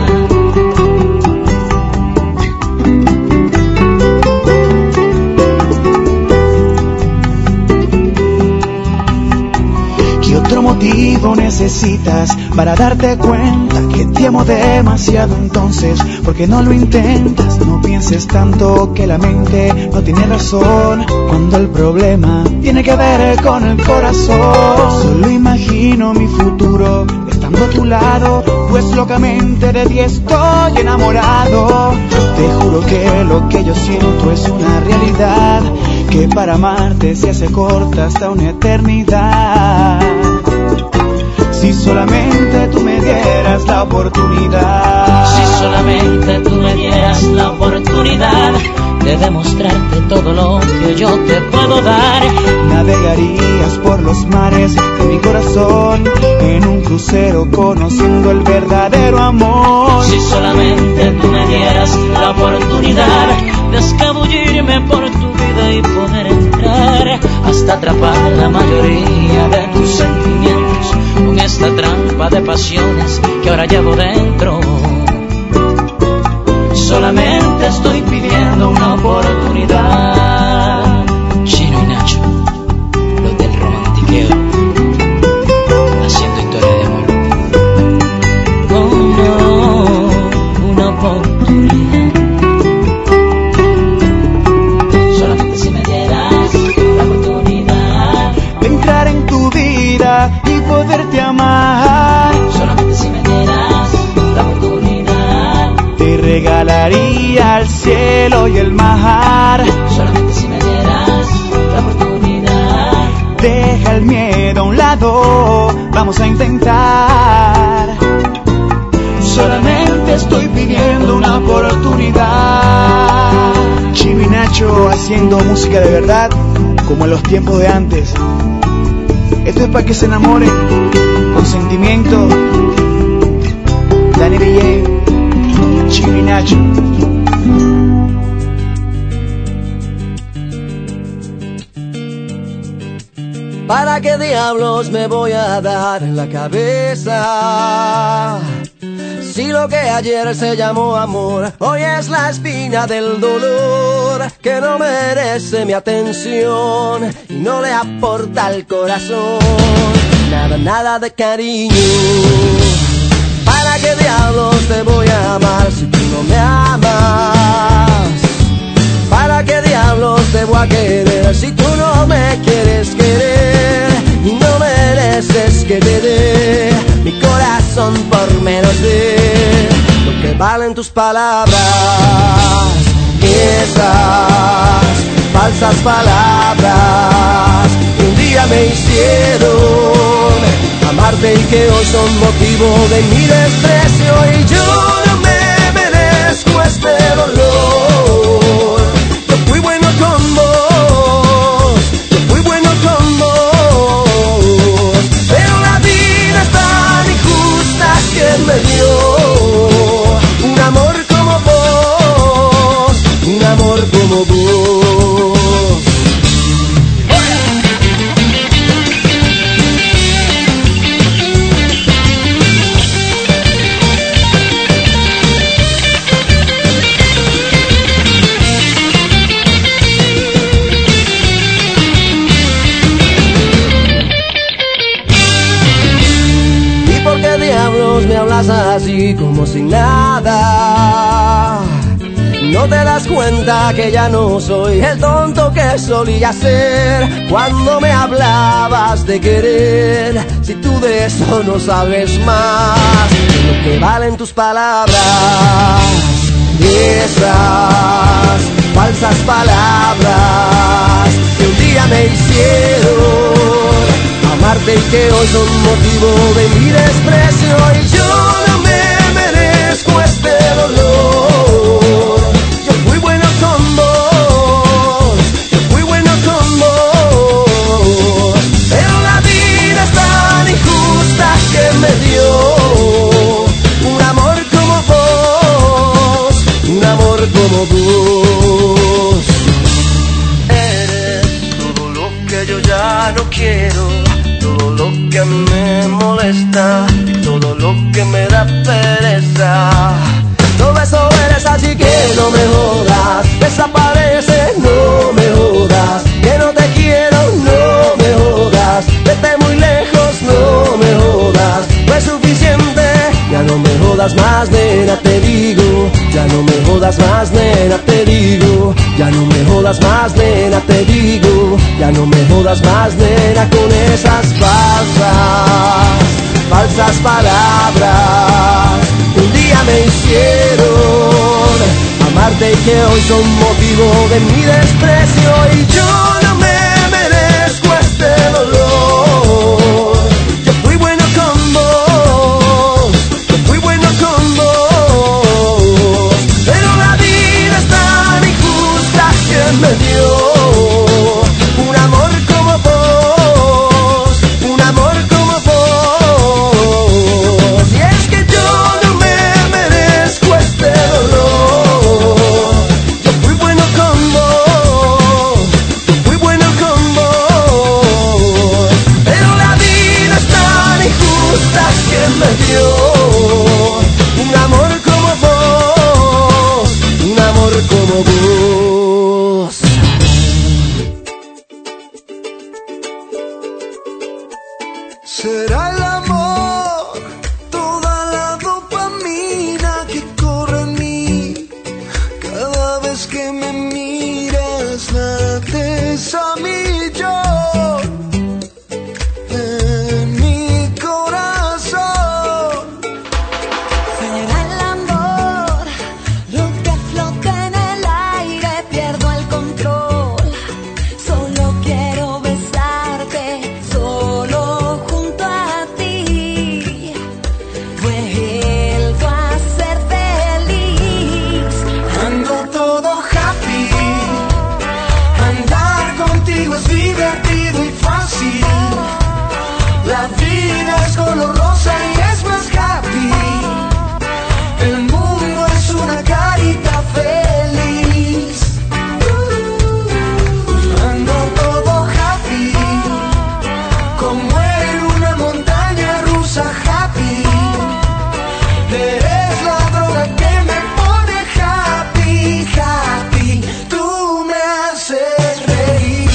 K: ¿Qué otro motivo necesitas para darte cuenta que te amo demasiado? Entonces, ¿por qué no lo intentas? No pienses tanto que la mente no tiene razón cuando el problema tiene que ver con el corazón. Solo imagino mi futuro estando a tu lado, pues locamente de ti estoy enamorado. Te juro que lo que yo siento es una realidad, que para amarte se hace corta hasta una eternidad. Si solamente tú me dieras la oportunidad,
J: si solamente tú me dieras la oportunidad de demostrarte todo lo que yo te puedo dar.
K: Navegarías por los mares de mi corazón en un crucero conociendo el verdadero amor.
J: Si solamente tú me dieras la oportunidad de escabullirme por tu vida y poder entrar hasta cuesta atrapar la mayoría de tus sentimientos con esta trampa de pasiones que ahora llevo dentro. Solamente estoy pidiendo una oportunidad. Chino y Nacho, los del romantiqueo, haciendo historia de amor. Oh no, una oportunidad. Solamente si me dieras la oportunidad
K: de entrar en tu vida y poderte amar.
J: Solamente si me dieras la oportunidad.
K: Te regalaría el cielo y el mar.
J: Solamente si me dieras la oportunidad.
K: Deja el miedo a un lado, vamos a intentar. Solamente estoy pidiendo una oportunidad. Chino y Nacho haciendo música de verdad, como en los tiempos de antes. Esto es para que se enamoren con sentimiento. Dani D J, Chino y Nacho.
L: ¿Para qué diablos me voy a dar en la cabeza? Si lo que ayer se llamó amor, hoy es la espina del dolor que no merece mi atención y no le aporta al corazón nada, nada de cariño. ¿Para qué diablos te voy a amar si tú no me amas? ¿Para qué diablos te voy a querer si tú no me quieres querer? Y no mereces que te dé mi corazón por menos de lo que valen tus palabras. Esas falsas palabras que un día me hicieron amarte y que hoy son motivo de mi desprecio. Y yo no me merezco este dolor. Yo fui bueno con vos, yo fui bueno con vos, pero la vida es tan injusta que me dio un amor como vos, un amor como vos. Me hablas así como sin nada. No te das cuenta que ya no soy el tonto que solía ser cuando me hablabas de querer. Si tú de eso no sabes más de lo que valen tus palabras, esas falsas palabras que un día me hicieron amarte y que hoy son motivo de mi desprecio. Y yo no me merezco este dolor. Yo fui bueno con vos, yo fui bueno con vos, pero la vida es tan injusta que me dio un amor como vos, un amor como vos. Eres todo lo que yo ya no quiero, todo lo que a mí me molesta y todo lo que me da pereza. Todo eso eres, así que no me jodas. Desaparece, no me jodas. Que no te quiero, no me jodas. Vete muy lejos, no me jodas. No es suficiente, ya no me jodas más, nena, te digo. Ya no me jodas más, nena, te digo. Ya no me jodas más, nena, te digo. Ya no me jodas más, nena, con esas falsas, falsas palabras que un día me hicieron amarte y que hoy son motivo de mi desprecio. Y yo no me merezco este dolor. Yo fui bueno con vos, yo fui bueno con vos, pero la vida es tan injusta que me dio un amor como vos, un amor como vos. Y es que yo no me merezco este dolor. Yo fui bueno con vos, yo fui yo. Un amor como vos, un amor como vos.
F: Será el amor, toda la dopamina que corre en mí. Cada vez que me miras, lates a mi yo. En mi corazón.
M: Será el amor, lo que flota en el aire, pierdo el control. Solo quiero besarte, solo junto a ti. Vuelvo a ser feliz.
F: Ando todo happy. Andar contigo es divertido y fácil. La vida es color rosa y es más happy. El mundo es una carita feliz. Ando todo happy, como en una montaña rusa happy. Eres la droga que me pone happy, happy. Tú me haces reír.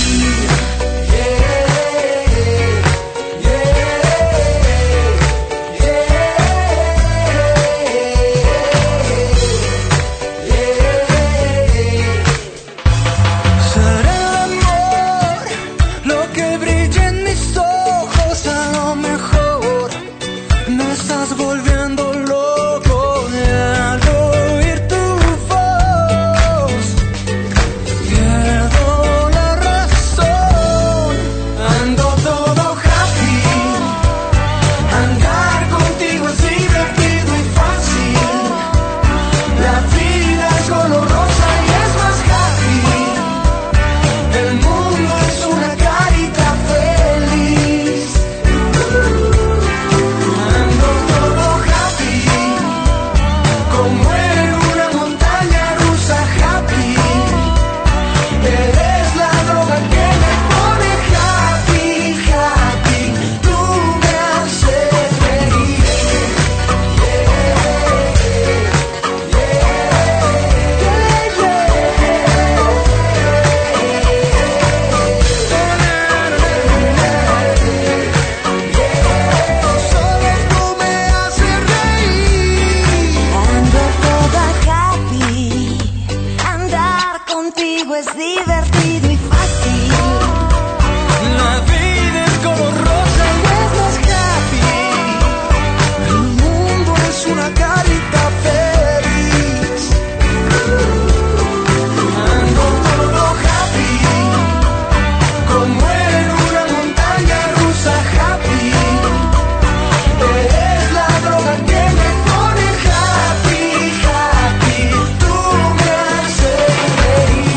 F: Será el amor lo que brilla en mis ojos, a lo mejor me estás volviendo loco al oír tu voz. Pierdo la razón, ando todo happy. Andar contigo es divertido y fácil. La vida es color rosa y es más happy. El mundo es una carita feliz. Ando todo happy, como en una montaña rusa happy. Eres la droga que me pone happy, happy. Tú me haces reír. Solo tú me haces reír.
M: Ando toda happy. Andar contigo es divertido y fácil.
F: La vida es color rosa y es más happy. El mundo es una carita feliz. Ando todo happy, como en una montaña rusa happy. Eres la droga que me pone happy, happy. Tú me haces reír.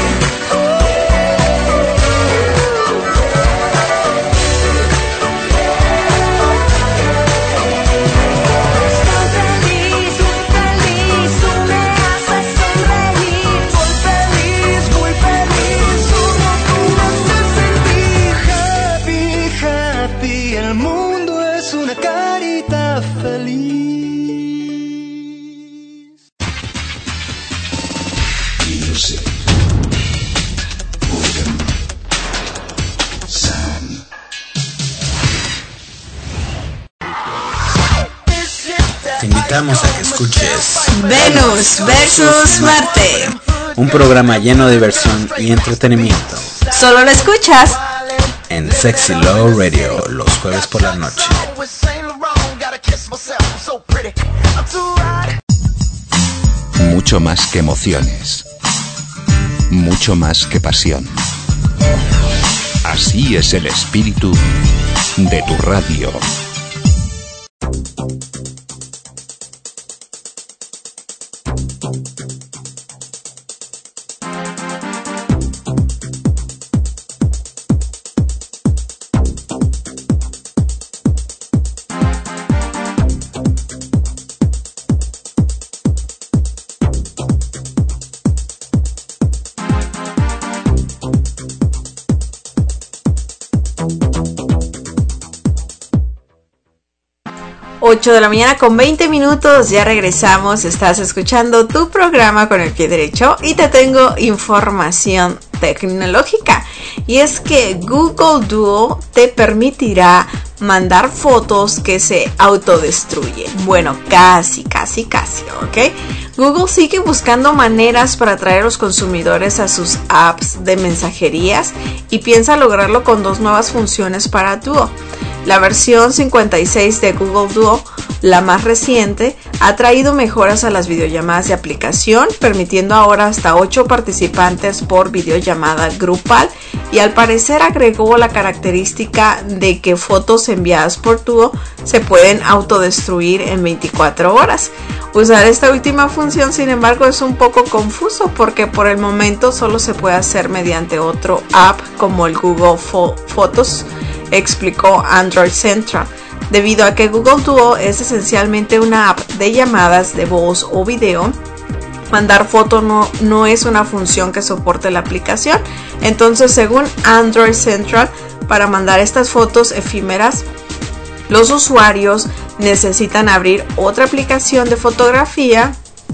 M: Estoy feliz, muy feliz, tú me haces sonreír.
F: Soy feliz, muy feliz, solo tú me haces sentir happy, happy. El mundo es una carita feliz.
B: Music. Organ. Sound.
A: Te invitamos a que escuches
C: Venus versus Marte.
A: un programa lleno de diversión y entretenimiento
C: Solo lo escuchas
A: en Sexy Love Radio los jueves por la noche.
B: Mucho más que emociones. Mucho más que pasión. Así es el espíritu de tu radio.
C: ocho de la mañana con veinte minutos, ya regresamos, estás escuchando tu programa con el pie derecho y te tengo información tecnológica. Y es que Google Duo te permitirá mandar fotos que se autodestruyen. Bueno, casi, casi, casi, ¿ok? Google sigue buscando maneras para atraer a los consumidores a sus apps de mensajerías y piensa lograrlo con dos nuevas funciones para Duo. La versión cincuenta y seis de Google Duo, la más reciente, ha traído mejoras a las videollamadas de aplicación, permitiendo ahora hasta ocho participantes por videollamada grupal, y al parecer agregó la característica de que fotos enviadas por Duo se pueden autodestruir en veinticuatro horas. Usar esta última función, sin embargo, es un poco confuso porque por el momento solo se puede hacer mediante otro app como el Google Fo- Fotos, explicó Android Central. Debido a que Google Duo es esencialmente una app de llamadas de voz o video, mandar foto no, no es una función que soporte la aplicación. Entonces, según Android Central, para mandar estas fotos efímeras, los usuarios necesitan abrir otra aplicación de fotografía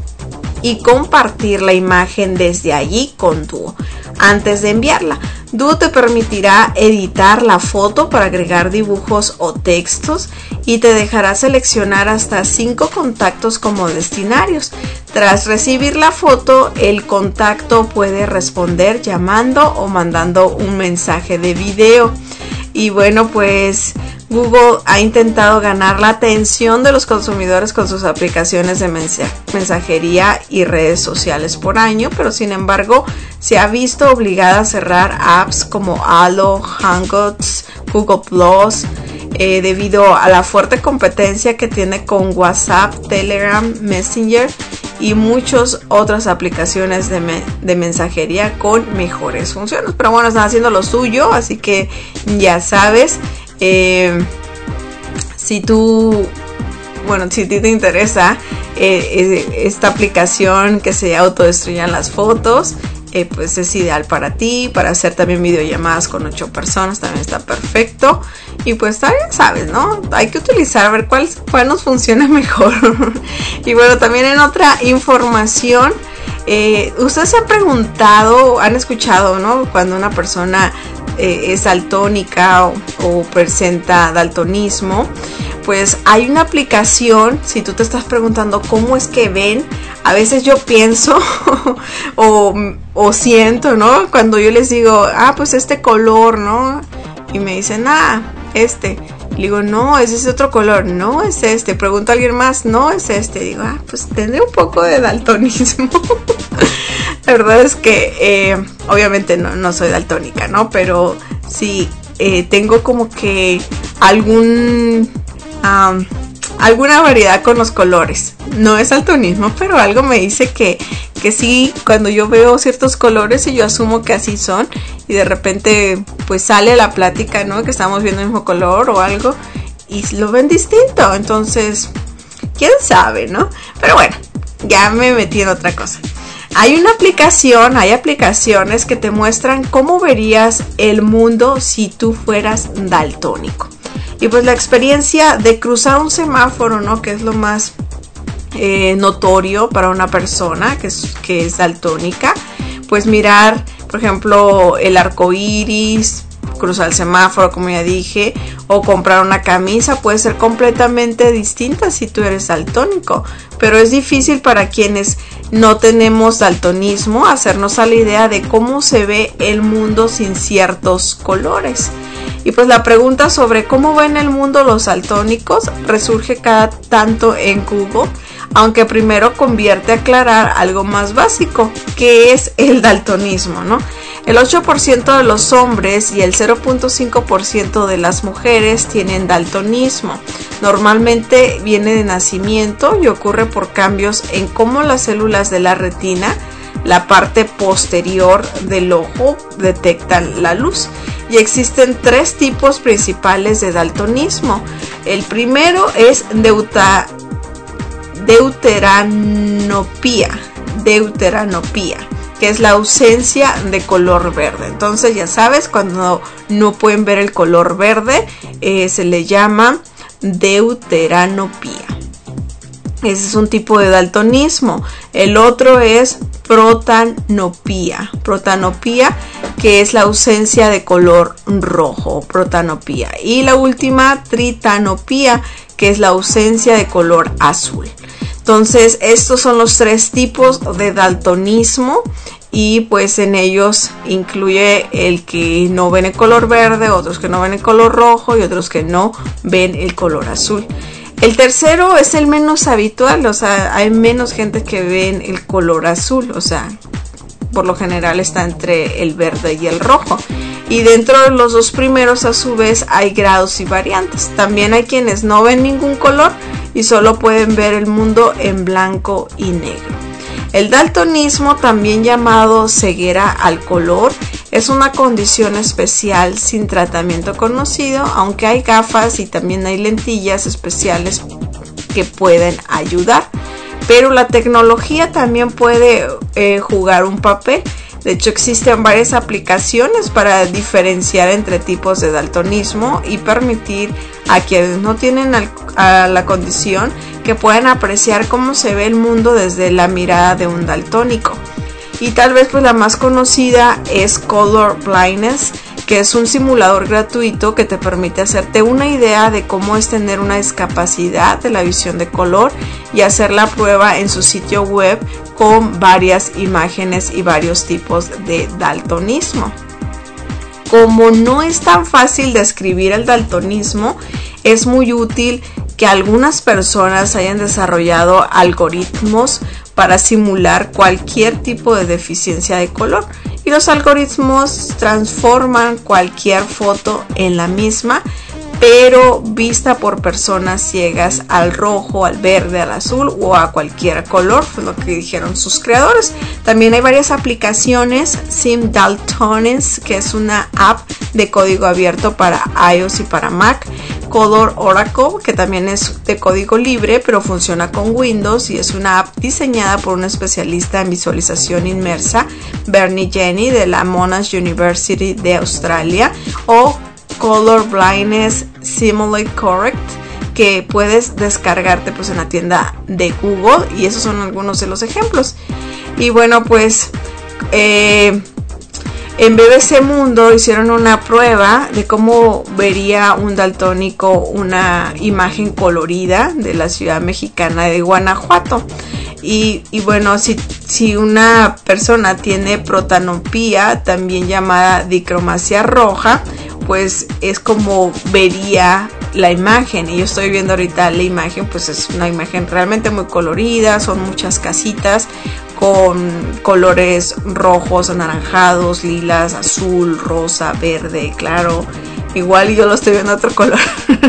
C: y compartir la imagen desde allí con Duo antes de enviarla. Duo te permitirá editar la foto para agregar dibujos o textos y te dejará seleccionar hasta cinco contactos como destinatarios. Tras recibir la foto, el contacto puede responder llamando o mandando un mensaje de video. Y bueno, pues Google ha intentado ganar la atención de los consumidores con sus aplicaciones de mensajería y redes sociales por año, pero sin embargo se ha visto obligada a cerrar apps como Allo, Hangouts, Google Plus, eh, debido a la fuerte competencia que tiene con WhatsApp, Telegram, Messenger y muchas otras aplicaciones de, me de mensajería con mejores funciones. Pero bueno, están haciendo lo suyo, así que ya sabes, eh, si tú, bueno, si a ti te interesa eh, esta aplicación que se autodestruyan las fotos, eh, pues es ideal para ti. Para hacer también videollamadas con ocho personas también está perfecto. Y pues también sabes, ¿no? Hay que utilizar, a ver cuál, cuál nos funciona mejor. Y bueno, también en otra información, eh, ustedes se han preguntado, han escuchado, ¿no? Cuando una persona eh, es daltónica o, o presenta daltonismo, pues hay una aplicación. Si tú te estás preguntando cómo es que ven, a veces yo pienso o, o siento, ¿no? Cuando yo les digo, ah, pues este color, ¿no? Y me dicen, ah, este. Le digo, no, ese es otro color. No, es este. Pregunto a alguien más, no, es este. Digo, ah, pues tendré un poco de daltonismo. La verdad es que, eh, obviamente no, no soy daltónica, ¿no? Pero sí, eh, tengo como que algún... Um, alguna variedad con los colores. No es daltonismo, pero algo me dice que, que sí, cuando yo veo ciertos colores y yo asumo que así son, y de repente pues sale la plática, ¿no? Que estamos viendo el mismo color o algo y lo ven distinto. Entonces, quién sabe, ¿no? Pero bueno, ya me metí en otra cosa. Hay una aplicación, hay aplicaciones que te muestran cómo verías el mundo si tú fueras daltónico. Y pues la experiencia de cruzar un semáforo, ¿no? Que es lo más eh, notorio para una persona que es, que es daltónica. Pues mirar, por ejemplo, el arco iris, cruzar el semáforo, como ya dije, o comprar una camisa puede ser completamente distinta si tú eres daltónico. Pero es difícil para quienes no tenemos daltonismo hacernos a la idea de cómo se ve el mundo sin ciertos colores. Y pues la pregunta sobre cómo ven el mundo los daltónicos resurge cada tanto en Google, aunque primero convierte a aclarar algo más básico, que es el daltonismo, ¿no? El ocho por ciento de los hombres y el cero punto cinco por ciento de las mujeres tienen daltonismo. Normalmente viene de nacimiento y ocurre por cambios en cómo las células de la retina, la parte posterior del ojo, detectan la luz. Y existen tres tipos principales de daltonismo. El primero es deuta, deuteranopía, deuteranopía, que es la ausencia de color verde. Entonces ya sabes, cuando no pueden ver el color verde, eh, se le llama deuteranopía. Ese es un tipo de daltonismo. El otro es protanopía. Protanopía, que es la ausencia de color rojo. Protanopía. Y la última, tritanopía, que es la ausencia de color azul. Entonces, estos son los tres tipos de daltonismo. Y pues en ellos incluye el que no ven el color verde, otros que no ven el color rojo y otros que no ven el color azul. El tercero es el menos habitual, o sea, hay menos gente que ven el color azul, o sea, por lo general está entre el verde y el rojo. Y dentro de los dos primeros, a su vez, hay grados y variantes. También hay quienes no ven ningún color y solo pueden ver el mundo en blanco y negro. El daltonismo, también llamado ceguera al color, es una condición especial sin tratamiento conocido, aunque hay gafas y también hay lentillas especiales que pueden ayudar. Pero la tecnología también puede eh, jugar un papel. De hecho, existen varias aplicaciones para diferenciar entre tipos de daltonismo y permitir a quienes no tienen al, a la condición que puedan apreciar cómo se ve el mundo desde la mirada de un daltónico. Y tal vez pues la más conocida es Color Blindness, que es un simulador gratuito que te permite hacerte una idea de cómo es tener una discapacidad de la visión de color y hacer la prueba en su sitio web con varias imágenes y varios tipos de daltonismo. Como no es tan fácil describir el daltonismo, es muy útil que algunas personas hayan desarrollado algoritmos para simular cualquier tipo de deficiencia de color, y los algoritmos transforman cualquier foto en la misma, pero vista por personas ciegas al rojo, al verde, al azul o a cualquier color, fue lo que dijeron sus creadores. También hay varias aplicaciones, Sim Daltonians, que es una app de código abierto para iOS y para Mac, Color Oracle, que también es de código libre pero funciona con Windows y es una app diseñada por un especialista en visualización inmersa, Bernie Jenny, de la Monash University de Australia, o Color Blindness Simulate Correct, que puedes descargarte pues en la tienda de Google, y esos son algunos de los ejemplos. Y bueno, pues eh, en B B C Mundo hicieron una prueba de cómo vería un daltónico una imagen colorida de la ciudad mexicana de Guanajuato. Y, y bueno, si, si una persona tiene protanopía, también llamada dicromasia roja, pues es como vería la imagen. Y yo estoy viendo ahorita la imagen, pues es una imagen realmente muy colorida, son muchas casitas con colores rojos, anaranjados, lilas, azul, rosa, verde, claro. Igual yo lo estoy viendo otro color.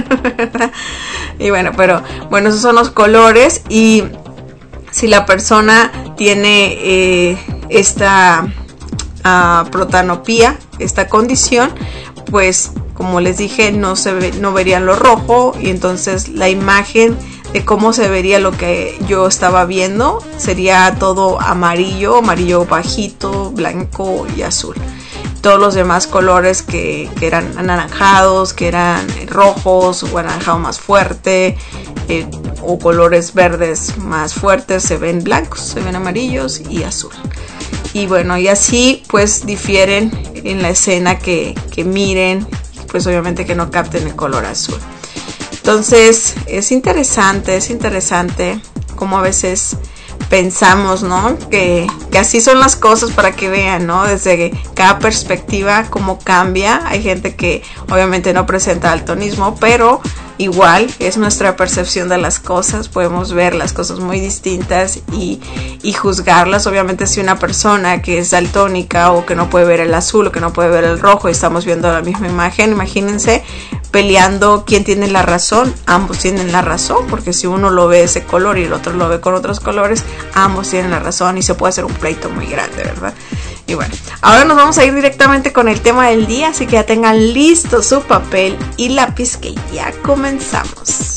C: Y bueno, pero bueno, esos son los colores. Y si la persona tiene eh, esta uh, protanopía, esta condición, pues como les dije, no se ve, no verían lo rojo, y entonces la imagen de cómo se vería lo que yo estaba viendo sería todo amarillo, amarillo bajito, blanco y azul. Todos los demás colores que, que eran anaranjados, que eran rojos o anaranjado más fuerte, eh, o colores verdes más fuertes, se ven blancos, se ven amarillos y azul. Y bueno, y así pues difieren en la escena que, que miren, pues obviamente que no capten el color azul. Entonces es interesante, es interesante como a veces pensamos, ¿no? Que, que así son las cosas, para que vean, ¿no? Desde cada perspectiva cómo cambia. Hay gente que obviamente no presenta daltonismo, pero igual es nuestra percepción de las cosas. Podemos ver las cosas muy distintas y, y juzgarlas. Obviamente si una persona que es daltónica o que no puede ver el azul o que no puede ver el rojo y estamos viendo la misma imagen, imagínense peleando quién tiene la razón. Ambos tienen la razón, porque si uno lo ve ese color y el otro lo ve con otros colores, ambos tienen la razón y se puede hacer un pleito muy grande, ¿verdad? Y bueno, ahora nos vamos a ir directamente con el tema del día, así que ya tengan listo su papel y lápiz, que ya comenzamos.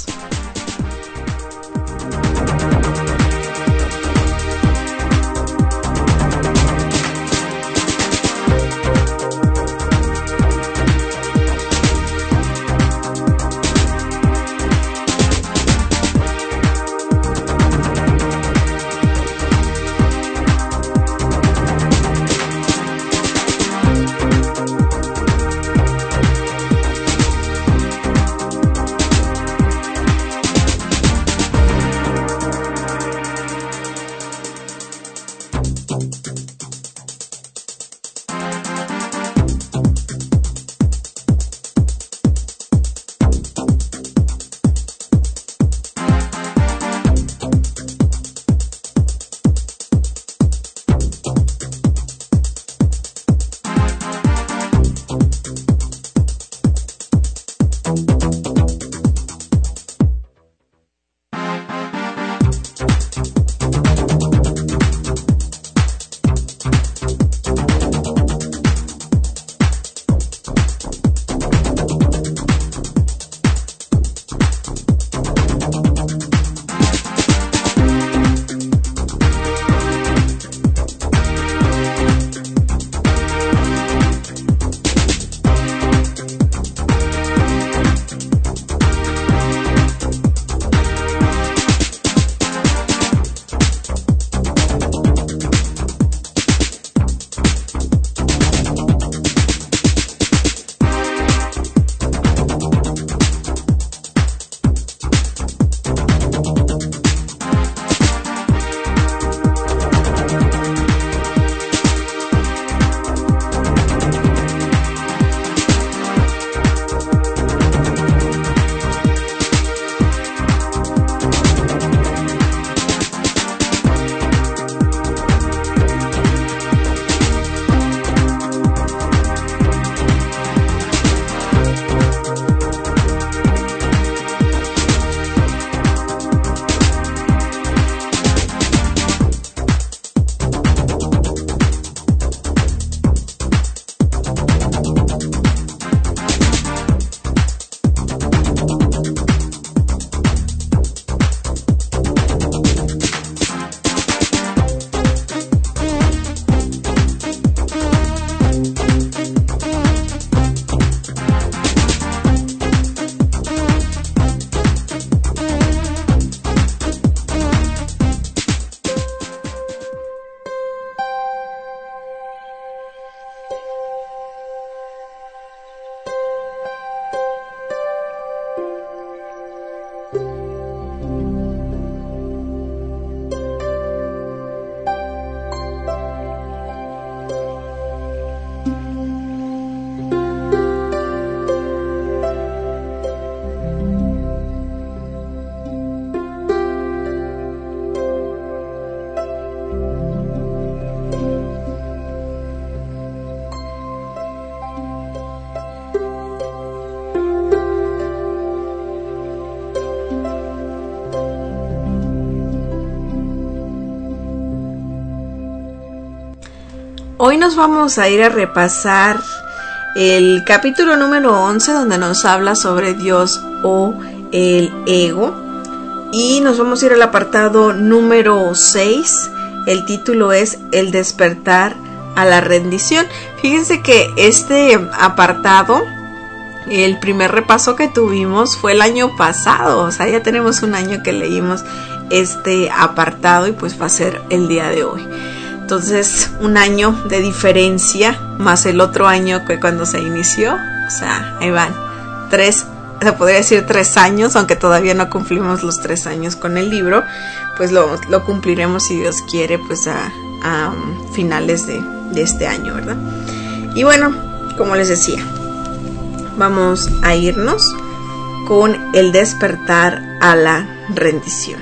C: Hoy nos vamos a ir a repasar el capítulo número once, donde nos habla sobre Dios o el ego. Y nos vamos a ir al apartado número seis. El título es El despertar a la rendición. Fíjense que este apartado, el primer repaso que tuvimos fue el año pasado. O sea, ya tenemos un año que leímos este apartado y pues va a ser el día de hoy. Entonces, un año de diferencia más el otro año que cuando se inició. O sea, ahí van tres, se podría decir tres años, aunque todavía no cumplimos los tres años con el libro. Pues lo, lo cumpliremos, si Dios quiere, pues a, a finales de, de este año, ¿verdad? Y bueno, como les decía, vamos a irnos con el despertar a la rendición.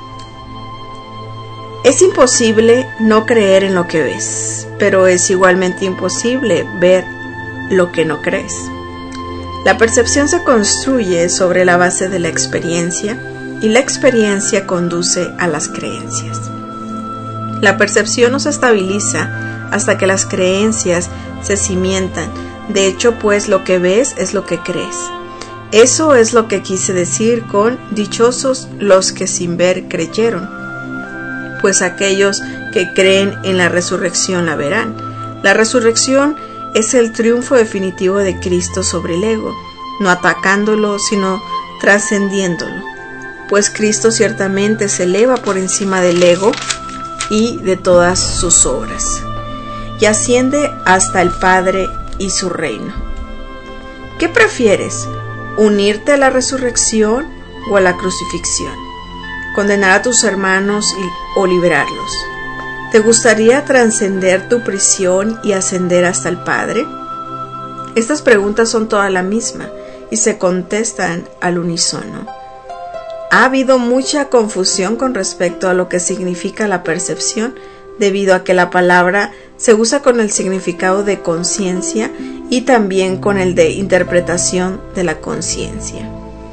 C: Es imposible no creer en lo que ves, pero es igualmente imposible ver lo que no crees. La percepción se construye sobre la base de la experiencia y la experiencia conduce a las creencias. La percepción no se estabiliza hasta que las creencias se cimientan. De hecho, pues lo que ves es lo que crees. Eso es lo que quise decir con dichosos los que sin ver creyeron. Pues aquellos que creen en la resurrección la verán. La resurrección es el triunfo definitivo de Cristo sobre el ego, no atacándolo, sino trascendiéndolo. Pues Cristo ciertamente se eleva por encima del ego y de todas sus obras, y asciende hasta el Padre y su reino. ¿Qué prefieres? ¿Unirte a la resurrección o a la crucifixión? ¿Condenar a tus hermanos y, o liberarlos? ¿Te gustaría trascender tu prisión y ascender hasta el Padre? Estas preguntas son todas la misma y se contestan al unísono. Ha habido mucha confusión con respecto a lo que significa la percepción, debido a que la palabra se usa con el significado de conciencia y también con el de interpretación de la conciencia.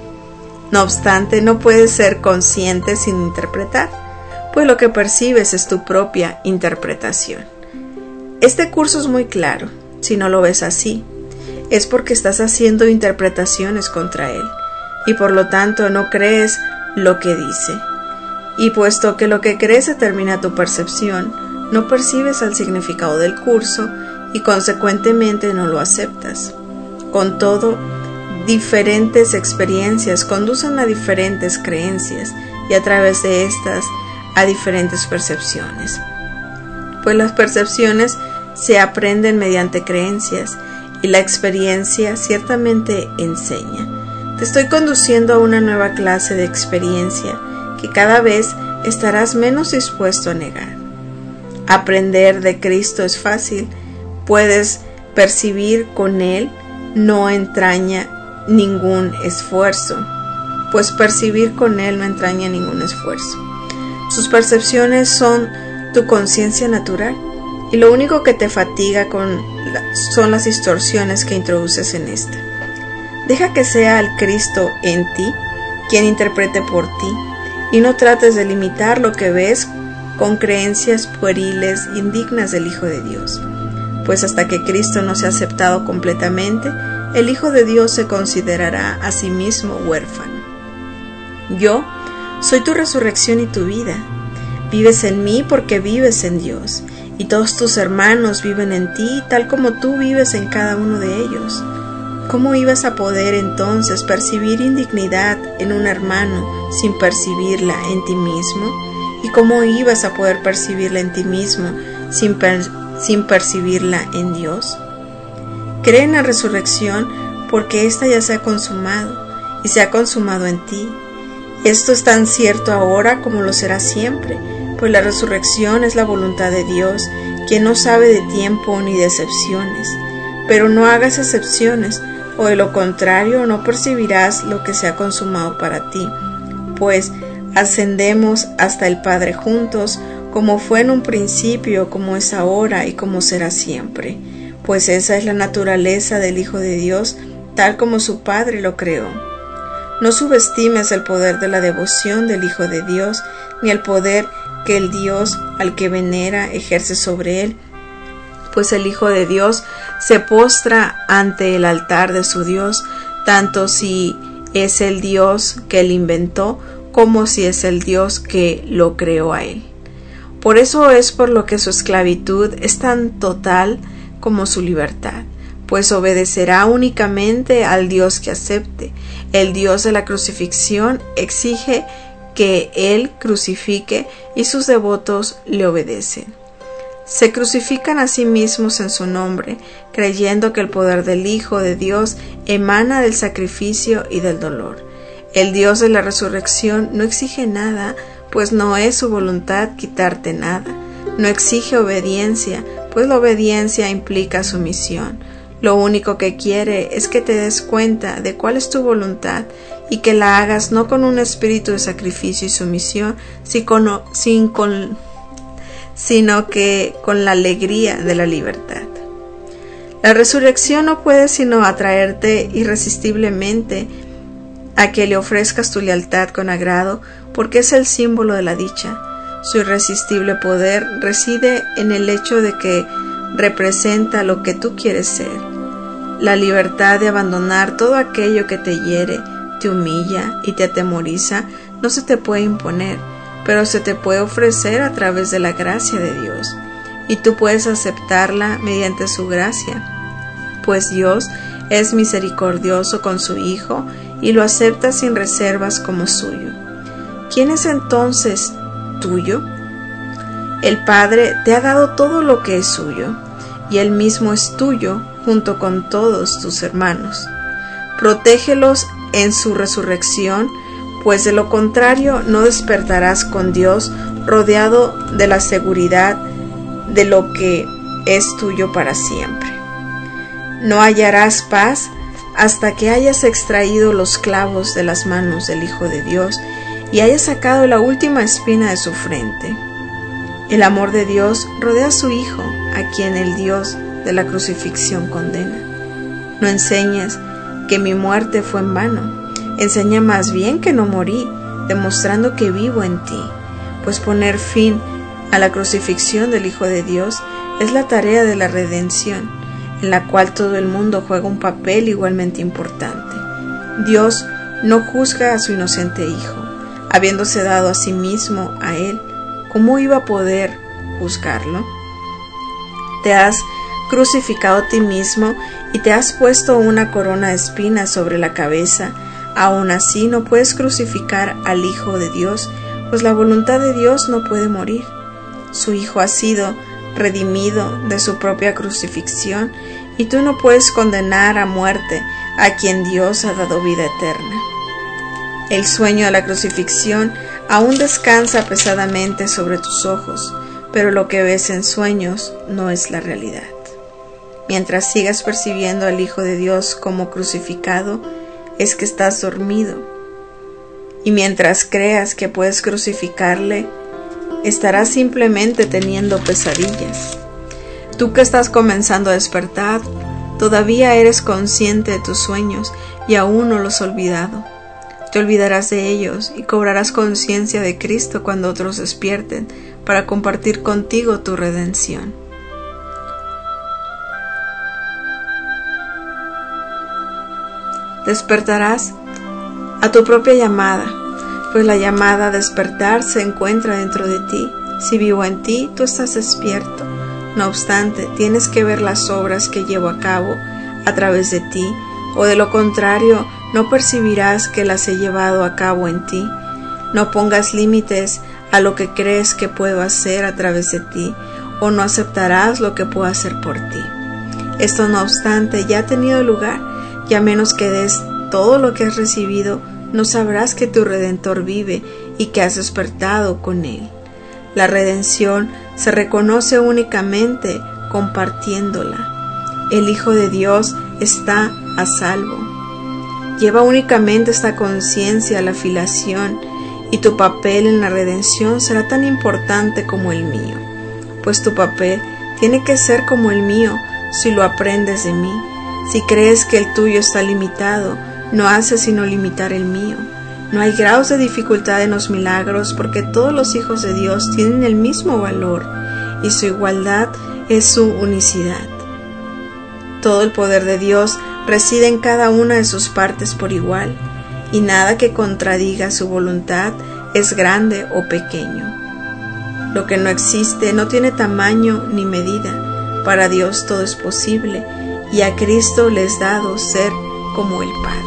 C: No obstante, no puedes ser consciente sin interpretar, pues lo que percibes es tu propia interpretación. Este curso es muy claro. Si no lo ves así, es porque estás haciendo interpretaciones contra él, y por lo tanto no crees lo que dice. Y puesto que lo que crees determina tu percepción, no percibes el significado del curso y consecuentemente no lo aceptas. Con todo, diferentes experiencias conducen a diferentes creencias y a través de estas a diferentes percepciones. Pues las percepciones se aprenden mediante creencias y la experiencia ciertamente enseña. Te estoy conduciendo a una nueva clase de experiencia que cada vez estarás menos dispuesto a negar. Aprender de Cristo es fácil, puedes percibir con Él, no entraña ningún esfuerzo, pues percibir con Él no entraña ningún esfuerzo. Sus percepciones son tu conciencia natural y lo único que te fatiga con la, son las distorsiones que introduces en esta. Deja que sea el Cristo en ti quien interprete por ti y no trates de limitar lo que ves con creencias pueriles e indignas del Hijo de Dios, pues hasta que Cristo no sea aceptado completamente, el Hijo de Dios se considerará a sí mismo huérfano. Yo soy tu resurrección y tu vida. Vives en mí porque vives en Dios, y todos tus hermanos viven en ti tal como tú vives en cada uno de ellos. ¿Cómo ibas a poder entonces percibir indignidad en un hermano sin percibirla en ti mismo? ¿Y cómo ibas a poder percibirla en ti mismo sin, per- sin percibirla en Dios? Cree en la resurrección porque ésta ya se ha consumado y se ha consumado en ti. Esto es tan cierto ahora como lo será siempre, pues la resurrección es la voluntad de Dios, quien no sabe de tiempo ni de excepciones. Pero no hagas excepciones, o de lo contrario no percibirás lo que se ha consumado para ti, pues ascendemos hasta el Padre juntos, como fue en un principio, como es ahora y como será siempre, pues esa es la naturaleza del Hijo de Dios, tal como su Padre lo creó. No subestimes el poder de la devoción del Hijo de Dios, ni el poder que el Dios al que venera ejerce sobre él, pues el Hijo de Dios se postra ante el altar de su Dios, tanto si es el Dios que él inventó, como si es el Dios que lo creó a él. Por eso es por lo que su esclavitud es tan total como su libertad, pues obedecerá únicamente al Dios que acepte. El Dios de la crucifixión exige que él crucifique y sus devotos le obedecen. Se crucifican a sí mismos en su nombre, creyendo que el poder del Hijo de Dios emana del sacrificio y del dolor. El Dios de la resurrección no exige nada, pues no es su voluntad quitarte nada. No exige obediencia, pues la obediencia implica sumisión. Lo único que quiere es que te des cuenta de cuál es tu voluntad y que la hagas no con un espíritu de sacrificio y sumisión, sino sin con, sino que con la alegría de la libertad. La resurrección no puede sino atraerte irresistiblemente a que le ofrezcas tu lealtad con agrado, porque es el símbolo de la dicha. Su irresistible poder reside en el hecho de que representa lo que tú quieres ser. La libertad de abandonar todo aquello que te hiere, te humilla y te atemoriza no se te puede imponer, pero se te puede ofrecer a través de la gracia de Dios, y tú puedes aceptarla mediante su gracia, pues Dios es misericordioso con su Hijo y lo acepta sin reservas como suyo. ¿Quién es entonces tuyo? El Padre te ha dado todo lo que es suyo, y Él mismo es tuyo junto con todos tus hermanos. Protégelos en su resurrección, pues de lo contrario no despertarás con Dios rodeado de la seguridad de lo que es tuyo para siempre. No hallarás paz hasta que hayas extraído los clavos de las manos del Hijo de Dios y hayas sacado la última espina de su frente. El amor de Dios rodea a su Hijo, a quien el Dios de la crucifixión condena. No enseñes que mi muerte fue en vano, enseña más bien que no morí, demostrando que vivo en ti, pues poner fin a la crucifixión del Hijo de Dios es la tarea de la redención, en la cual todo el mundo juega un papel igualmente importante. Dios no juzga a su inocente Hijo, habiéndose dado a sí mismo a él. ¿Cómo iba a poder juzgarlo? Te has crucificado a ti mismo y te has puesto una corona de espinas sobre la cabeza. Aún así no puedes crucificar al Hijo de Dios, pues la voluntad de Dios no puede morir. Su Hijo ha sido redimido de su propia crucifixión, y tú no puedes condenar a muerte a quien Dios ha dado vida eterna. El sueño de la crucifixión aún descansa pesadamente sobre tus ojos, pero lo que ves en sueños no es la realidad. Mientras sigas percibiendo al Hijo de Dios como crucificado, es que estás dormido. Y mientras creas que puedes crucificarle, estarás simplemente teniendo pesadillas. Tú que estás comenzando a despertar, todavía eres consciente de tus sueños y aún no los has olvidado. Te olvidarás de ellos y cobrarás conciencia de Cristo cuando otros despierten para compartir contigo tu redención. Despertarás a tu propia llamada, pues la llamada a despertar se encuentra dentro de ti. Si vivo en ti, tú estás despierto. No obstante, tienes que ver las obras que llevo a cabo a través de ti, o de lo contrario, no percibirás que las he llevado a cabo en ti. No pongas límites a lo que crees que puedo hacer a través de ti, o no aceptarás lo que puedo hacer por ti. Esto, no obstante, ya ha tenido lugar, y a menos que des todo lo que has recibido, no sabrás que tu Redentor vive y que has despertado con él. La redención se reconoce únicamente compartiéndola. El Hijo de Dios está a salvo. Lleva únicamente esta conciencia a la filiación, y tu papel en la redención será tan importante como el mío, pues tu papel tiene que ser como el mío si lo aprendes de mí. Si crees que el tuyo está limitado, no haces sino limitar el mío. No hay grados de dificultad en los milagros, porque todos los hijos de Dios tienen el mismo valor, y su igualdad es su unicidad. Todo el poder de Dios reside en cada una de sus partes por igual, y nada que contradiga su voluntad es grande o pequeño. Lo que no existe no tiene tamaño ni medida. Para Dios todo es posible, y a Cristo le es dado ser como el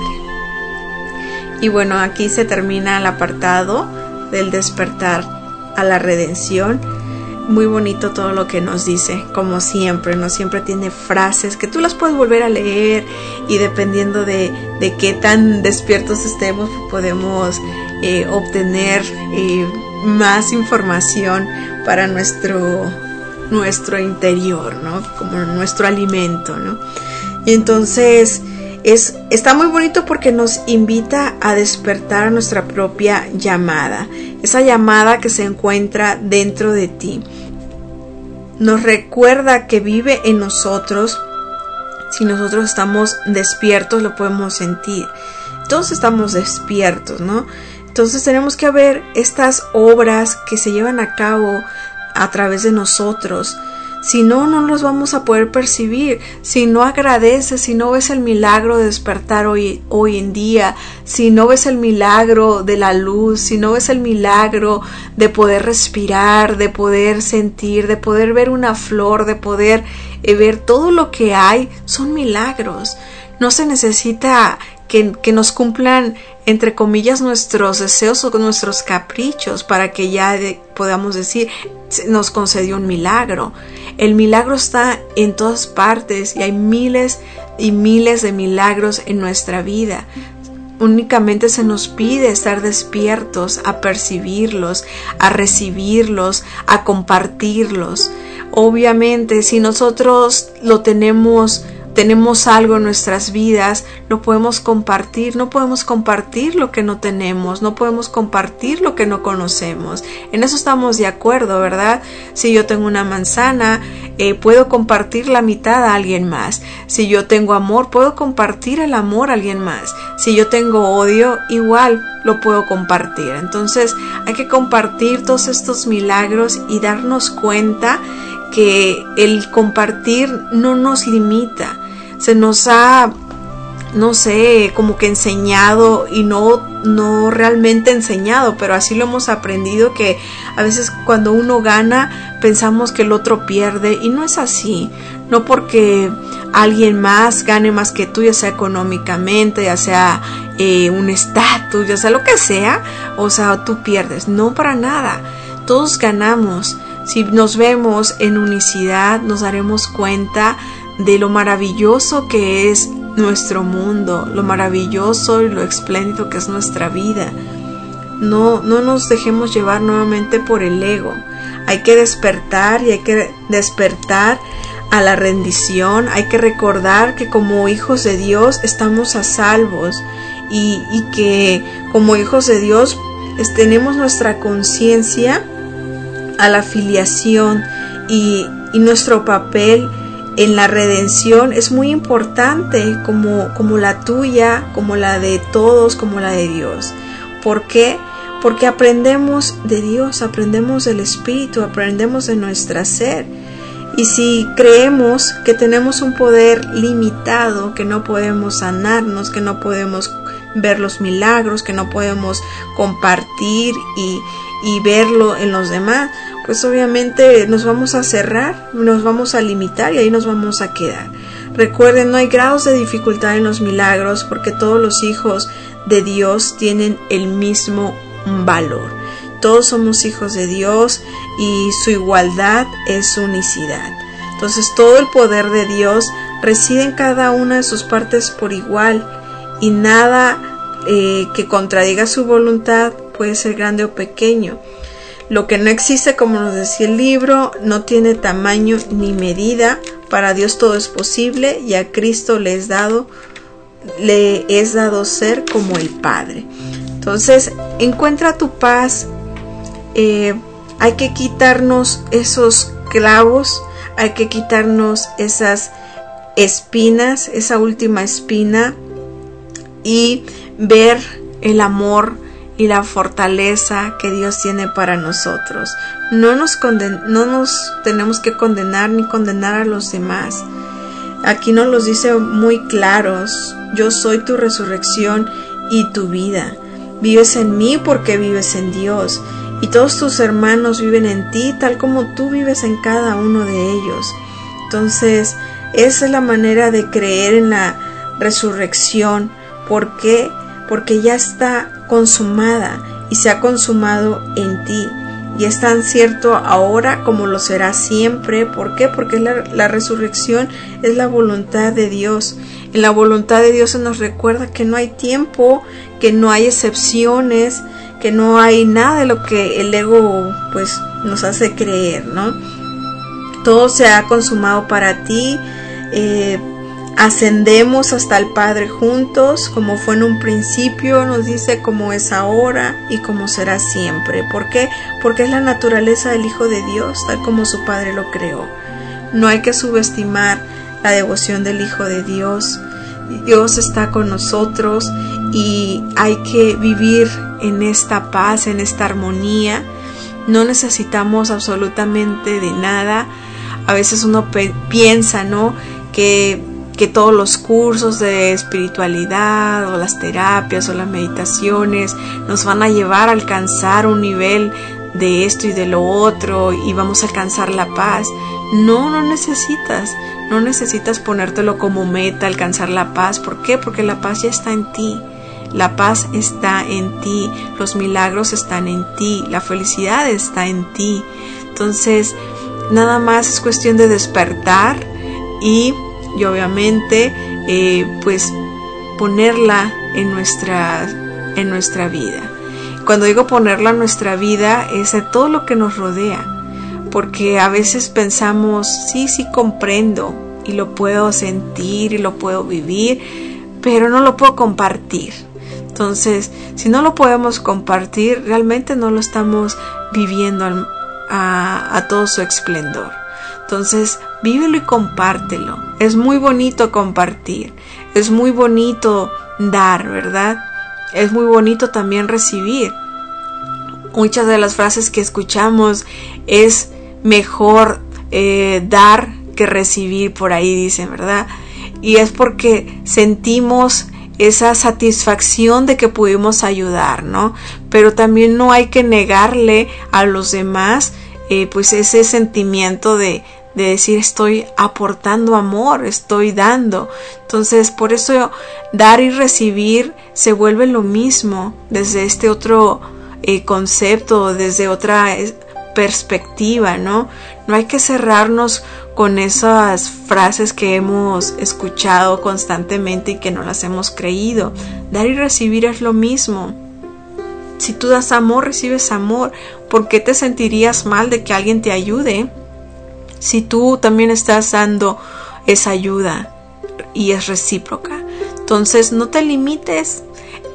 C: Padre. Y bueno, aquí se termina el apartado del despertar a la redención. Muy bonito todo lo que nos dice, como siempre, ¿no? Siempre tiene frases que tú las puedes volver a leer, y dependiendo de, de qué tan despiertos estemos, podemos eh, obtener eh, más información para nuestro, nuestro interior, ¿no? Como nuestro alimento, ¿no? Y entonces es, está muy bonito porque nos invita a despertar a nuestra propia llamada, esa llamada que se encuentra dentro de ti. Nos recuerda que vive en nosotros. Si nosotros estamos despiertos, lo podemos sentir. Todos estamos despiertos, ¿no? Entonces tenemos que ver estas obras que se llevan a cabo a través de nosotros. Si no, no los vamos a poder percibir. Si no agradeces, si no ves el milagro de despertar hoy, hoy en día, si no ves el milagro de la luz, si no ves el milagro de poder respirar, de poder sentir, de poder ver una flor, de poder eh, ver todo lo que hay, son milagros. No se necesita que, que nos cumplan, entre comillas, nuestros deseos o nuestros caprichos para que ya de, podamos decir, nos concedió un milagro. El milagro está en todas partes y hay miles y miles de milagros en nuestra vida. Únicamente se nos pide estar despiertos a percibirlos, a recibirlos, a compartirlos. Obviamente, si nosotros lo tenemos tenemos algo en nuestras vidas, lo podemos compartir. No podemos compartir lo que no tenemos, no podemos compartir lo que no conocemos. En eso estamos de acuerdo, ¿verdad? Si yo tengo una manzana, eh, puedo compartir la mitad a alguien más. Si yo tengo amor, puedo compartir el amor a alguien más. Si yo tengo odio, igual lo puedo compartir. Entonces hay que compartir todos estos milagros y darnos cuenta que el compartir no nos limita. Se nos ha, no sé, como que enseñado y no, no realmente enseñado, pero así lo hemos aprendido, que a veces cuando uno gana pensamos que el otro pierde, y no es así. No porque alguien más gane más que tú, ya sea económicamente, ya sea eh, un estatus, ya sea lo que sea, o sea, tú pierdes. No, para nada. Todos ganamos. Si nos vemos en unicidad, nos daremos cuenta de lo maravilloso que es nuestro mundo, lo maravilloso y lo espléndido que es nuestra vida. No, no nos dejemos llevar nuevamente por el ego. Hay que despertar y hay que despertar a la rendición. Hay que recordar que como hijos de Dios estamos a salvos, y, y que como hijos de Dios es, tenemos nuestra conciencia a la filiación, y, y nuestro papel en la redención es muy importante, como, como la tuya, como la de todos, como la de Dios. ¿Por qué? Porque aprendemos de Dios, aprendemos del Espíritu, aprendemos de nuestra ser. Y si creemos que tenemos un poder limitado, que no podemos sanarnos, que no podemos ver los milagros, que no podemos compartir y, y verlo en los demás, pues obviamente nos vamos a cerrar, nos vamos a limitar y ahí nos vamos a quedar. Recuerden, no hay grados de dificultad en los milagros, porque todos los hijos de Dios tienen el mismo valor. Todos somos hijos de Dios y su igualdad es su unicidad. Entonces todo el poder de Dios reside en cada una de sus partes por igual, y nada eh, que contradiga su voluntad puede ser grande o pequeño. Lo que no existe, como nos decía el libro, no tiene tamaño ni medida. Para Dios todo es posible, y a Cristo le es dado, le es dado ser como el Padre. Entonces, encuentra tu paz. Eh, hay que quitarnos esos clavos, hay que quitarnos esas espinas, esa última espina, y ver el amor y la fortaleza que Dios tiene para nosotros. No nos, conden- no nos tenemos que condenar ni condenar a los demás. Aquí nos los dice muy claros: yo soy tu resurrección y tu vida. Vives en mí porque vives en Dios, y todos tus hermanos viven en ti tal como tú vives en cada uno de ellos. Entonces, esa es la manera de creer en la resurrección. ¿Por qué? Porque ya está consumada y se ha consumado en ti. Y es tan cierto ahora como lo será siempre. ¿Por qué? Porque la, la resurrección es la voluntad de Dios. En la voluntad de Dios se nos recuerda que no hay tiempo, que no hay excepciones, que no hay nada de lo que el ego pues nos hace creer, ¿no? Todo se ha consumado para ti. Eh, ascendemos hasta el Padre juntos, como fue en un principio, nos dice, como es ahora y como será siempre. ¿Por qué? Porque es la naturaleza del Hijo de Dios, tal como su Padre lo creó. No hay que subestimar la devoción del Hijo de Dios. Dios está con nosotros y hay que vivir en esta paz, en esta armonía. No necesitamos absolutamente de nada. A veces uno pe- piensa, ¿no?, que, que todos los cursos de espiritualidad o las terapias o las meditaciones nos van a llevar a alcanzar un nivel de esto y de lo otro y vamos a alcanzar la paz. No, no necesitas. No necesitas ponértelo como meta, alcanzar la paz. ¿Por qué? Porque la paz ya está en ti. La paz está en ti. Los milagros están en ti. La felicidad está en ti. Entonces, nada más es cuestión de despertar y, y obviamente, eh, pues, ponerla en nuestra, en nuestra vida. Cuando digo ponerla en nuestra vida, es en todo lo que nos rodea. Porque a veces pensamos, sí, sí comprendo y lo puedo sentir y lo puedo vivir, pero no lo puedo compartir. Entonces, si no lo podemos compartir, realmente no lo estamos viviendo al, a, a todo su esplendor. Entonces, vívelo y compártelo. Es muy bonito compartir, es muy bonito dar, ¿verdad? Es muy bonito también recibir. Muchas de las frases que escuchamos es mejor eh, dar que recibir, por ahí dicen, ¿verdad? Y es porque sentimos esa satisfacción de que pudimos ayudar, ¿no? Pero también no hay que negarle a los demás eh, pues ese sentimiento de, de decir estoy aportando amor, estoy dando. Entonces, por eso dar y recibir se vuelve lo mismo desde este otro eh, concepto, desde otra perspectiva, ¿no? No hay que cerrarnos con esas frases que hemos escuchado constantemente y que no las hemos creído. Dar y recibir es lo mismo. Si tú das amor, recibes amor. ¿Por qué te sentirías mal de que alguien te ayude si tú también estás dando esa ayuda y es recíproca? Entonces, no te limites.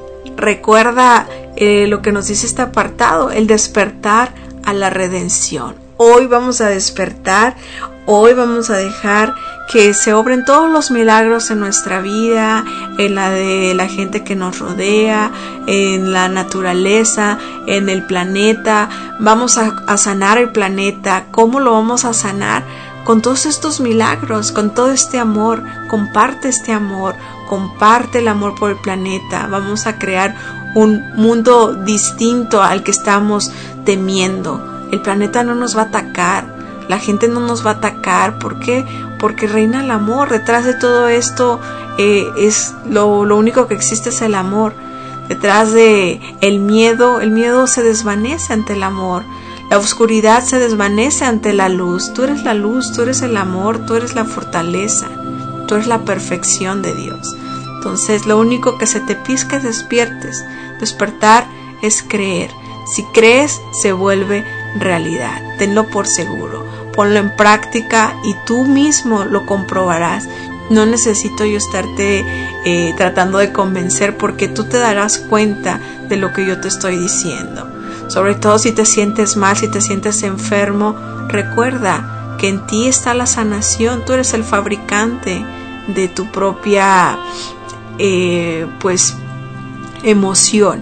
C: Recuerda eh, lo que nos dice este apartado, el despertar a la redención. Hoy vamos a despertar, hoy vamos a dejar que se obren todos los milagros en nuestra vida, en la de la gente que nos rodea, en la naturaleza, en el planeta. Vamos a, a sanar el planeta. ¿Cómo lo vamos a sanar? Con todos estos milagros, con todo este amor. Comparte este amor, comparte el amor por el planeta. Vamos a crear un mundo distinto al que estamos temiendo. El planeta no nos va a atacar, la gente no nos va a atacar. ¿Por qué? Porque reina el amor. Detrás de todo esto eh, es lo, lo único que existe es el amor. Detrás de el miedo, el miedo se desvanece ante el amor. La oscuridad se desvanece ante la luz. Tú eres la luz, tú eres el amor, tú eres la fortaleza, tú eres la perfección de Dios. Entonces, lo único que se te pizca es despiertes. Despertar es creer. Si crees, se vuelve realidad. Tenlo por seguro. Ponlo en práctica y tú mismo lo comprobarás. No necesito yo estarte eh, tratando de convencer, porque tú te darás cuenta de lo que yo te estoy diciendo. Sobre todo si te sientes mal, si te sientes enfermo, recuerda que en ti está la sanación. Tú eres el fabricante de tu propia eh, pues emoción.